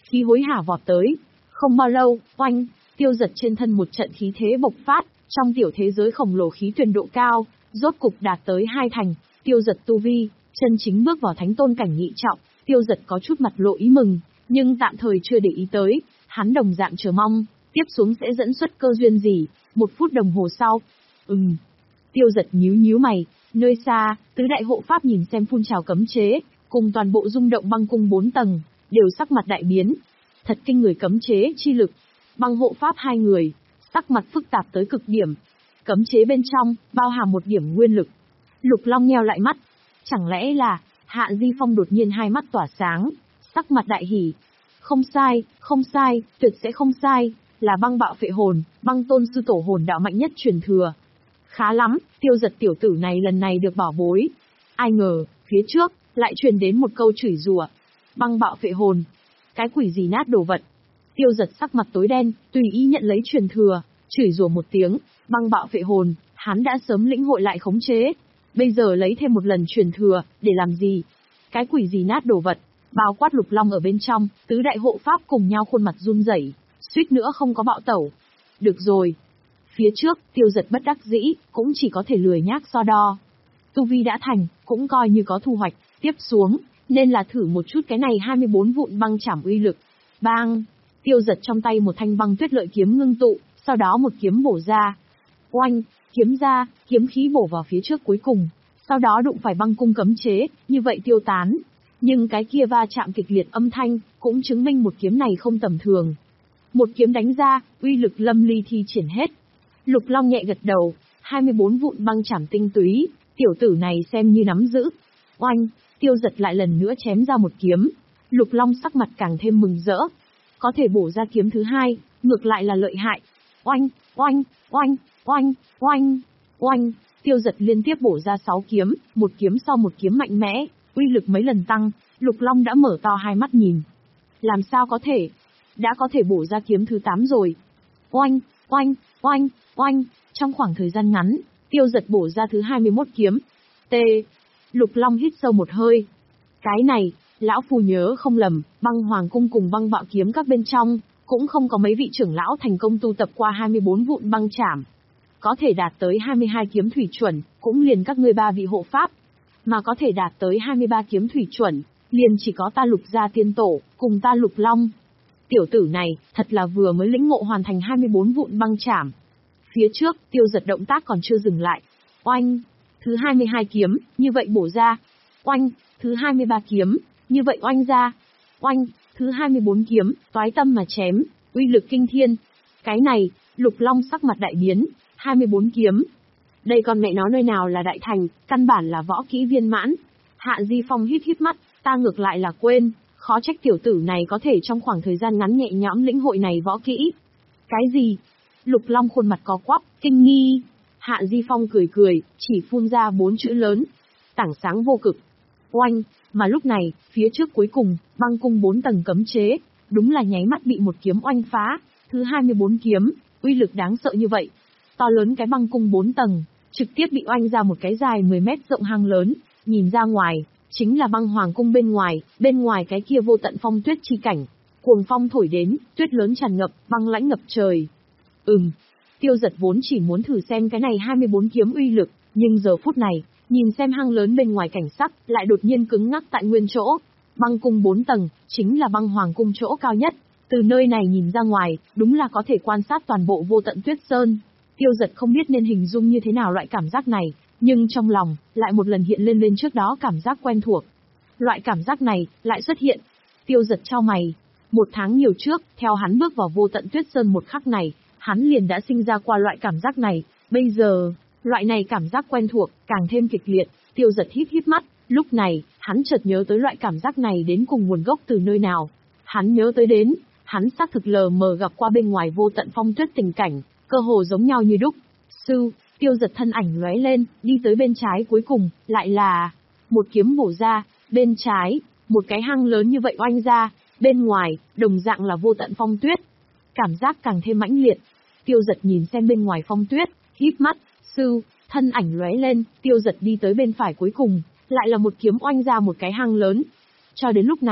khí hối hả vọt tới. Không bao lâu, oanh, Tiêu Dật trên thân một trận khí thế bộc phát, trong tiểu thế giới khổng lồ khí tuyền độ cao, rốt cục đạt tới hai thành, Tiêu Dật tu vi, chân chính bước vào thánh tôn cảnh nhị trọng, Tiêu Dật có chút mặt lộ ý mừng, nhưng tạm thời chưa để ý tới, hắn đồng dạng chờ mong, tiếp xuống sẽ dẫn xuất cơ duyên gì, một phút đồng hồ sau. Ừm. Tiêu Dật nhíu nhíu mày, nơi xa, tứ đại hộ pháp nhìn xem phun trào cấm chế, cùng toàn bộ rung động băng cung bốn tầng, đều sắc mặt đại biến. Thật kinh người cấm chế chi lực. Băng hộ pháp hai người, sắc mặt phức tạp tới cực điểm. Cấm chế bên trong, bao hàm một điểm nguyên lực. Lục Long nheo lại mắt. Chẳng lẽ là, Hạ Di Phong đột nhiên hai mắt tỏa sáng, sắc mặt đại hỉ. Không sai, không sai, tuyệt sẽ không sai, là băng bạo phệ hồn, băng tôn sư tổ hồn đạo mạnh nhất truyền thừa. Khá lắm, Tiêu Dật tiểu tử này lần này được bảo bối. Ai ngờ, phía trước, lại truyền đến một câu chửi rủa. Băng bạo phệ hồn. Cái quỷ gì nát đồ vật. Tiêu Dật sắc mặt tối đen, tùy ý nhận lấy truyền thừa, chửi rủa một tiếng, băng bạo phệ hồn, hắn đã sớm lĩnh hội lại khống chế. Bây giờ lấy thêm một lần truyền thừa, để làm gì? Cái quỷ gì nát đồ vật, bao quát Lục Long ở bên trong, tứ đại hộ pháp cùng nhau khuôn mặt run rẩy, suýt nữa không có bạo tẩu. Được rồi. Phía trước, Tiêu Dật bất đắc dĩ, cũng chỉ có thể lười nhác so đo. Tu vi đã thành, cũng coi như có thu hoạch, tiếp xuống, nên là thử một chút cái này hai mươi bốn vụn băng chảm uy lực. Bang! Tiêu Dật trong tay một thanh băng tuyết lợi kiếm ngưng tụ, sau đó một kiếm bổ ra. Oanh! Kiếm ra, kiếm khí bổ vào phía trước cuối cùng, sau đó đụng phải băng cung cấm chế, như vậy tiêu tán. Nhưng cái kia va chạm kịch liệt âm thanh, cũng chứng minh một kiếm này không tầm thường. Một kiếm đánh ra, uy lực lâm ly thi triển hết. Lục Long nhẹ gật đầu, hai mươi bốn vụn băng chảm tinh túy, tiểu tử này xem như nắm giữ. Oanh! Tiêu Dật lại lần nữa chém ra một kiếm. Lục Long sắc mặt càng thêm mừng rỡ. Có thể bổ ra kiếm thứ hai, ngược lại là lợi hại. Oanh! Oanh! Oanh! Oanh! Oanh! Oanh! Tiêu Dật liên tiếp bổ ra sáu kiếm, một kiếm sau một kiếm mạnh mẽ, uy lực mấy lần tăng, Lục Long đã mở to hai mắt nhìn. Làm sao có thể? Đã có thể bổ ra kiếm thứ tám rồi. Oanh! Oanh! Oanh! Oanh! Trong khoảng thời gian ngắn, Tiêu Dật bổ ra thứ hai mươi mốt kiếm. T. Lục Long hít sâu một hơi. Cái này, lão phu nhớ không lầm, băng hoàng cung cùng băng bạo kiếm các bên trong, cũng không có mấy vị trưởng lão thành công tu tập qua hai mươi bốn vụn băng chảm. Có thể đạt tới hai mươi hai kiếm thủy chuẩn, cũng liền các ngươi ba vị hộ pháp. Mà có thể đạt tới hai mươi ba kiếm thủy chuẩn, liền chỉ có ta Lục gia tiên tổ, cùng ta Lục Long. Tiểu tử này, thật là vừa mới lĩnh ngộ hoàn thành hai mươi bốn vụn băng chảm. Phía trước, Tiêu Dật động tác còn chưa dừng lại. Oanh! Thứ hai mươi hai kiếm, như vậy bổ ra. Oanh! Thứ hai mươi ba kiếm, như vậy oanh ra. Oanh! Thứ hai mươi bốn kiếm, toái tâm mà chém, uy lực kinh thiên. Cái này, Lục Long sắc mặt đại biến, hai mươi bốn kiếm. Đây còn mẹ nó nơi nào là đại thành, căn bản là võ kỹ viên mãn. Hạ Di Phong hít hít mắt, ta ngược lại là quên, khó trách tiểu tử này có thể trong khoảng thời gian ngắn nhẹ nhõm lĩnh hội này võ kỹ. Cái gì? Lục Long khuôn mặt có quắp, kinh nghi. Hạ Di Phong cười cười, chỉ phun ra bốn chữ lớn. Tảng sáng vô cực. Oanh! Mà lúc này, phía trước cuối cùng, băng cung bốn tầng cấm chế, đúng là nháy mắt bị một kiếm oanh phá. Thứ hai mươi bốn kiếm, uy lực đáng sợ như vậy. To lớn cái băng cung bốn tầng, trực tiếp bị oanh ra một cái dài mười mét rộng hang lớn, nhìn ra ngoài, chính là băng hoàng cung bên ngoài, bên ngoài cái kia vô tận phong tuyết chi cảnh. Cuồng phong thổi đến, tuyết lớn tràn ngập, băng lãnh ngập trời. Ừm, Tiêu Dật vốn chỉ muốn thử xem cái này hai mươi bốn kiếm uy lực, nhưng giờ phút này, nhìn xem hang lớn bên ngoài cảnh sắc, lại đột nhiên cứng ngắc tại nguyên chỗ. Băng cung bốn tầng, chính là băng hoàng cung chỗ cao nhất. Từ nơi này nhìn ra ngoài, đúng là có thể quan sát toàn bộ vô tận tuyết sơn. Tiêu Dật không biết nên hình dung như thế nào loại cảm giác này, nhưng trong lòng, lại một lần hiện lên lên trước đó cảm giác quen thuộc. Loại cảm giác này, lại xuất hiện. Tiêu Dật chau mày. Một tháng nhiều trước, theo hắn bước vào vô tận tuyết sơn một khắc này, hắn liền đã sinh ra qua loại cảm giác này. Bây giờ, loại này cảm giác quen thuộc, càng thêm kịch liệt. Tiêu Dật híp híp mắt, lúc này, hắn chợt nhớ tới loại cảm giác này đến cùng nguồn gốc từ nơi nào. Hắn nhớ tới đến, hắn xác thực lờ mờ gặp qua bên ngoài vô tận phong tuyết tình cảnh, cơ hồ giống nhau như đúc. Sư, Tiêu Dật thân ảnh lóe lên, đi tới bên trái cuối cùng, lại là một kiếm bổ ra, bên trái, một cái hang lớn như vậy oanh ra, bên ngoài, đồng dạng là vô tận phong tuyết. Cảm giác càng thêm mãnh liệt. Tiêu Dật nhìn xem bên ngoài phong tuyết, híp mắt, sư, thân ảnh lóe lên, Tiêu Dật đi tới bên phải cuối cùng, lại là một kiếm oanh ra một cái hang lớn. Cho đến lúc này,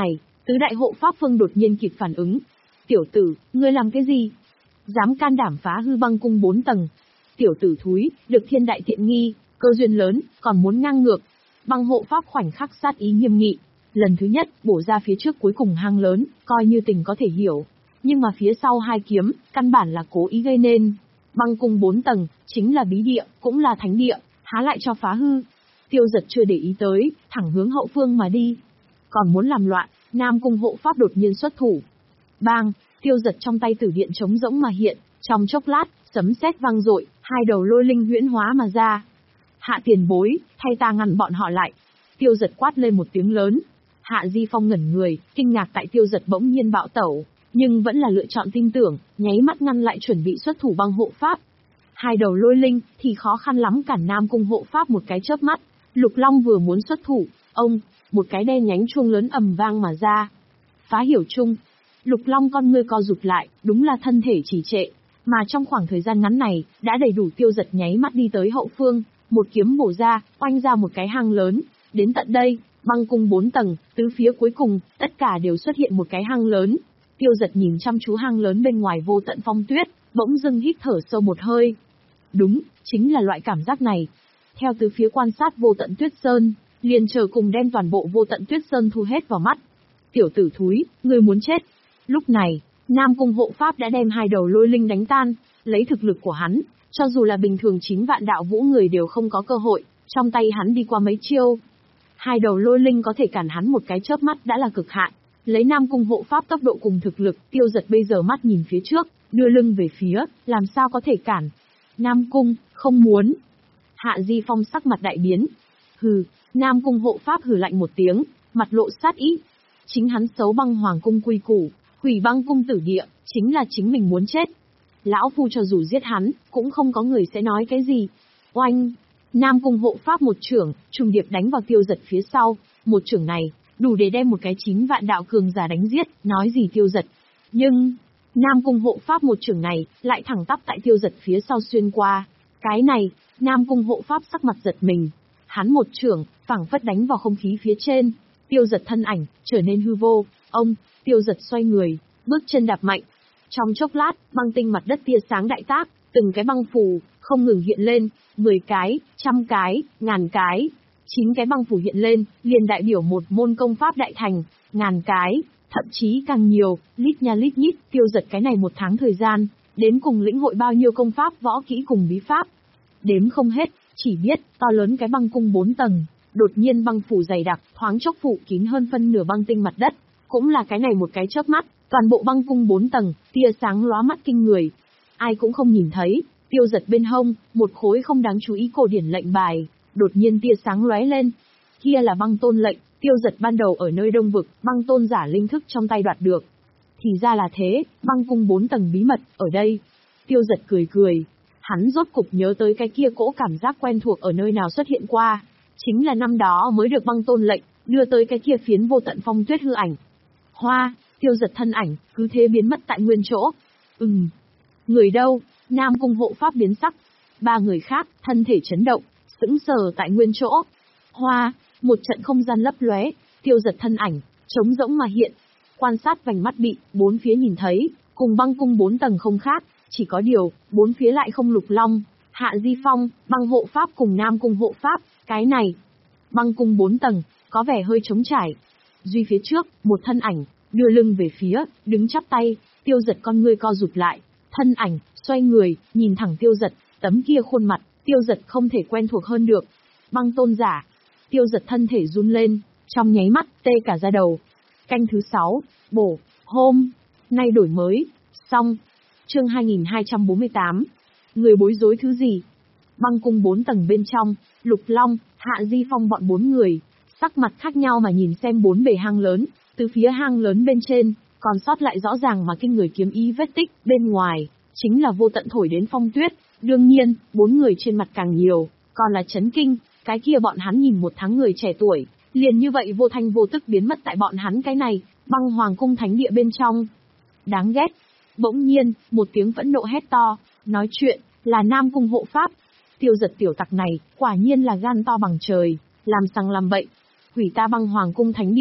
Tứ đại hộ pháp phương đột nhiên kịp phản ứng. Tiểu tử, ngươi làm cái gì? Dám can đảm phá hư băng cung bốn tầng. Tiểu tử thúi, được thiên đại tiện nghi, cơ duyên lớn, còn muốn ngang ngược. Băng hộ pháp khoảnh khắc sát ý nghiêm nghị. Lần thứ nhất, bổ ra phía trước cuối cùng hang lớn, coi như tình có thể hiểu. Nhưng mà phía sau hai kiếm, căn bản là cố ý gây nên. Băng cung bốn tầng, chính là bí địa, cũng là thánh địa, há lại cho phá hư. Tiêu Giật chưa để ý tới, thẳng hướng hậu phương mà đi. Còn muốn làm loạn, Nam cung hộ pháp đột nhiên xuất thủ. Bang, Tiêu Giật trong tay tử điện trống rỗng mà hiện, trong chốc lát, sấm sét vang dội, hai đầu lôi linh huyễn hóa mà ra. Hạ tiền bối, thay ta ngăn bọn họ lại. Tiêu Giật quát lên một tiếng lớn. Hạ Di Phong ngẩn người, kinh ngạc tại Tiêu Giật bỗng nhiên bạo tẩu, nhưng vẫn là lựa chọn tin tưởng, nháy mắt ngăn lại chuẩn bị xuất thủ băng hộ pháp. Hai đầu lôi linh thì khó khăn lắm cản Nam cung hộ pháp một cái chớp mắt. Lục Long vừa muốn xuất thủ, ông, một cái đen nhánh chuông lớn ầm vang mà ra. Phá hiểu chung. Lục Long con ngươi co rụt lại, đúng là thân thể trì trệ, mà trong khoảng thời gian ngắn này, đã đầy đủ Tiêu Giật nháy mắt đi tới hậu phương, một kiếm bổ ra, oanh ra một cái hang lớn. Đến tận đây, băng cung bốn tầng, tứ phía cuối cùng, tất cả đều xuất hiện một cái hang lớn. Tiêu Giật nhìn chăm chú hang lớn bên ngoài vô tận phong tuyết, bỗng dưng hít thở sâu một hơi. Đúng, chính là loại cảm giác này. Theo từ phía quan sát vô tận tuyết sơn, liền chờ cùng đem toàn bộ vô tận tuyết sơn thu hết vào mắt. Tiểu tử thúi, ngươi muốn chết. Lúc này, Nam cung hộ pháp đã đem hai đầu lôi linh đánh tan, lấy thực lực của hắn, cho dù là bình thường chín vạn đạo vũ người đều không có cơ hội, trong tay hắn đi qua mấy chiêu. Hai đầu lôi linh có thể cản hắn một cái chớp mắt đã là cực hạn. Lấy Nam cung hộ pháp tốc độ cùng thực lực, Tiêu Giật bây giờ mắt nhìn phía trước, đưa lưng về phía, làm sao có thể cản. Nam cung, không muốn. Hạ Di Phong sắc mặt đại biến. Hừ, Nam cung hộ pháp hừ lạnh một tiếng, mặt lộ sát ý. Chính hắn xấu băng hoàng cung quy củ, hủy băng cung tử địa, chính là chính mình muốn chết. Lão phu cho dù giết hắn, cũng không có người sẽ nói cái gì. Oanh! Nam cung hộ pháp một chưởng, trùng điệp đánh vào Tiêu Giật phía sau. Một chưởng này, đủ để đem một cái chín vạn đạo cường giả đánh giết, nói gì Tiêu Giật. Nhưng, Nam cung hộ pháp một chưởng này, lại thẳng tắp tại Tiêu Giật phía sau xuyên qua. Cái này, Nam cung hộ pháp sắc mặt giật mình. Hắn một chưởng, phảng phất đánh vào không khí phía trên. Tiêu Giật thân ảnh, trở nên hư vô. Ông, Tiêu Giật xoay người, bước chân đạp mạnh. Trong chốc lát, băng tinh mặt đất tia sáng đại tác, từng cái băng phù, không ngừng hiện lên, mười cái, trăm cái, ngàn cái. Chín cái băng phù hiện lên, liền đại biểu một môn công pháp đại thành, ngàn cái, thậm chí càng nhiều, lít nha lít nhít. Tiêu Giật cái này một tháng thời gian, đến cùng lĩnh hội bao nhiêu công pháp võ kỹ cùng bí pháp. Đếm không hết, chỉ biết, to lớn cái băng cung bốn tầng, đột nhiên băng phủ dày đặc, thoáng chốc phủ kín hơn phân nửa băng tinh mặt đất. Cũng là cái này một cái chớp mắt, toàn bộ băng cung bốn tầng, tia sáng lóa mắt kinh người. Ai cũng không nhìn thấy, Tiêu Giật bên hông, một khối không đáng chú ý cổ điển lệnh bài, đột nhiên tia sáng lóe lên. Kia là băng tôn lệnh, Tiêu Giật ban đầu ở nơi đông vực, băng tôn giả linh thức trong tay đoạt được. Thì ra là thế, băng cung bốn tầng bí mật, ở đây. Tiêu Giật cười cười. Hắn rốt cục nhớ tới cái kia cỗ cảm giác quen thuộc ở nơi nào xuất hiện qua. Chính là năm đó mới được băng tôn lệnh, đưa tới cái kia phiến vô tận phong tuyết hư ảnh. Hoa, Tiêu Giật thân ảnh, cứ thế biến mất tại nguyên chỗ. Ừm. Người đâu? Nam cung hộ pháp biến sắc. Ba người khác, thân thể chấn động, sững sờ tại nguyên chỗ. Hoa, một trận không gian lấp lóe, Tiêu Giật thân ảnh, trống rỗng mà hiện. Quan sát vành mắt bị, bốn phía nhìn thấy, cùng băng cung bốn tầng không khác, chỉ có điều, bốn phía lại không Lục Long, Hạ Di Phong, băng hộ pháp cùng Nam cung hộ pháp, cái này. Băng cung bốn tầng, có vẻ hơi trống trải. Duy phía trước, một thân ảnh, đưa lưng về phía, đứng chắp tay, Tiêu Giật con ngươi co rụt lại, thân ảnh, xoay người, nhìn thẳng Tiêu Giật, tấm kia khuôn mặt, Tiêu Giật không thể quen thuộc hơn được. Băng tôn giả. Tiêu Giật thân thể run lên, trong nháy mắt, tê cả da đầu. Canh thứ sáu, bổ, hôm, nay đổi mới, xong. Chương hai nghìn hai trăm bốn mươi tám. Người bối rối thứ gì? Băng cung bốn tầng bên trong, Lục Long, Hạ Di Phong bọn bốn người, sắc mặt khác nhau mà nhìn xem bốn bề hang lớn, từ phía hang lớn bên trên, còn sót lại rõ ràng mà kinh người kiếm ý vết tích, bên ngoài, chính là vô tận thổi đến phong tuyết. Đương nhiên, bốn người trên mặt càng nhiều, còn là chấn kinh, cái kia bọn hắn nhìn một tháng người trẻ tuổi, liền như vậy vô thanh vô tức biến mất tại bọn hắn cái này, băng hoàng cung thánh địa bên trong. Đáng ghét. Bỗng nhiên, một tiếng phẫn nộ hét to, nói chuyện, là Nam cung hộ pháp. Tiêu Giật tiểu tặc này, quả nhiên là gan to bằng trời, làm sằng làm bậy. Hủy ta băng hoàng cung thánh địa,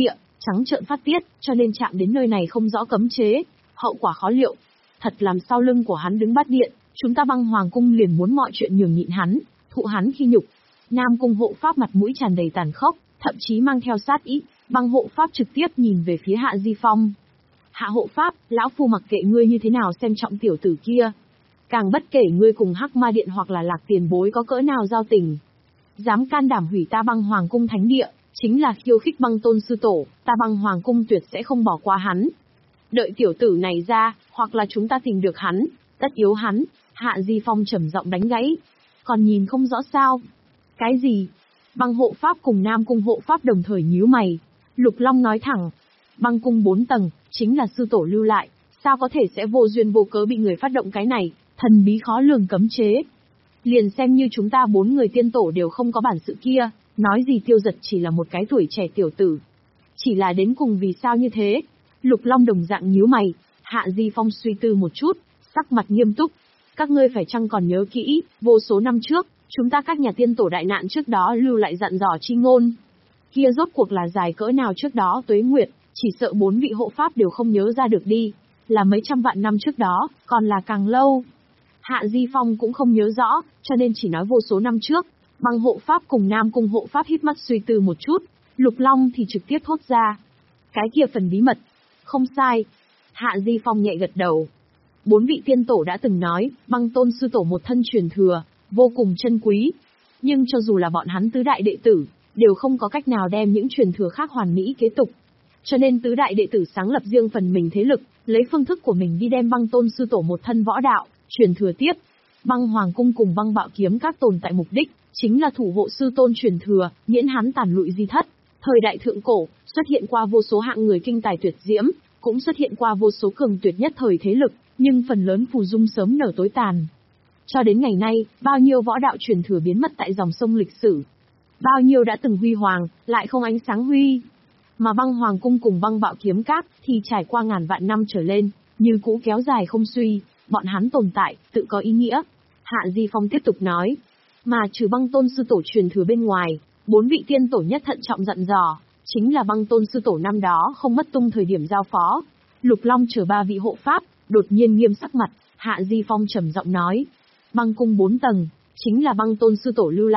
trắng trợn phát tiết, cho nên chạm đến nơi này không rõ cấm chế, hậu quả khó liệu. Thật làm sau lưng của hắn đứng bắt điện, chúng ta Băng Hoàng cung liền muốn mọi chuyện nhường nhịn hắn, thụ hắn khi nhục. Nam cung hộ pháp mặt mũi tràn đầy tàn khốc, thậm chí mang theo sát ý. Băng hộ pháp trực tiếp nhìn về phía Hạ Di Phong. Hạ hộ pháp, lão phu mặc kệ ngươi như thế nào xem trọng tiểu tử kia. Càng bất kể ngươi cùng Hắc Ma Điện hoặc là Lạc tiền bối có cỡ nào giao tình. Dám can đảm hủy ta Băng Hoàng cung thánh địa, chính là khiêu khích Băng Tôn sư tổ, ta Băng Hoàng cung tuyệt sẽ không bỏ qua hắn. Đợi tiểu tử này ra, hoặc là chúng ta tìm được hắn, tất yếu hắn. Hạ Di Phong trầm giọng đánh gãy. Còn nhìn không rõ sao? Cái gì? Băng hộ pháp cùng Nam cung hộ pháp đồng thời nhíu mày. Lục Long nói thẳng. Băng cung bốn tầng, chính là sư tổ lưu lại, sao có thể sẽ vô duyên vô cớ bị người phát động cái này, thần bí khó lường cấm chế. Liền xem như chúng ta bốn người tiên tổ đều không có bản sự kia, nói gì Tiêu Giật chỉ là một cái tuổi trẻ tiểu tử. Chỉ là đến cùng vì sao như thế? Lục Long đồng dạng nhíu mày. Hạ Di Phong suy tư một chút, sắc mặt nghiêm túc. Các ngươi phải chăng còn nhớ kỹ, vô số năm trước, chúng ta các nhà tiên tổ đại nạn trước đó lưu lại dặn dò chi ngôn. Kia rốt cuộc là dài cỡ nào trước đó tuế nguyệt, chỉ sợ bốn vị hộ pháp đều không nhớ ra được đi. Là mấy trăm vạn năm trước đó, còn là càng lâu. Hạ Di Phong cũng không nhớ rõ, cho nên chỉ nói vô số năm trước. Băng hộ pháp cùng Nam cung hộ pháp hít mắt suy tư một chút. Lục Long thì trực tiếp thốt ra. Cái kia phần bí mật. Không sai. Hạ Di Phong nhẹ gật đầu. Bốn vị tiên tổ đã từng nói, Băng Tôn sư tổ một thân truyền thừa, vô cùng chân quý. Nhưng cho dù là bọn hắn tứ đại đệ tử, đều không có cách nào đem những truyền thừa khác hoàn mỹ kế tục. Cho nên tứ đại đệ tử sáng lập riêng phần mình thế lực, lấy phương thức của mình đi đem Băng Tôn sư tổ một thân võ đạo, truyền thừa tiếp. Băng Hoàng cung cùng Băng Bạo kiếm các tồn tại mục đích, chính là thủ hộ sư tôn truyền thừa, miễn hắn tàn lụi di thất. Thời đại thượng cổ, xuất hiện qua vô số hạng người kinh tài tuyệt diễm, cũng xuất hiện qua vô số cường tuyệt nhất thời thế lực, nhưng phần lớn phù dung sớm nở tối tàn. Cho đến ngày nay, bao nhiêu võ đạo truyền thừa biến mất tại dòng sông lịch sử. Bao nhiêu đã từng huy hoàng, lại không ánh sáng huy. Mà Băng Hoàng cung cùng Băng Bạo kiếm các thì trải qua ngàn vạn năm trở lên, như cũ kéo dài không suy, bọn hắn tồn tại, tự có ý nghĩa. Hạ Di Phong tiếp tục nói, mà trừ Băng Tôn sư tổ truyền thừa bên ngoài, bốn vị tiên tổ nhất thận trọng dặn dò, chính là Băng Tôn sư tổ năm đó không mất tung thời điểm giao phó. Lục Long chờ ba vị hộ pháp, đột nhiên nghiêm sắc mặt. Hạ Di Phong trầm giọng nói, Băng cung bốn tầng, chính là Băng Tôn sư tổ lưu lại.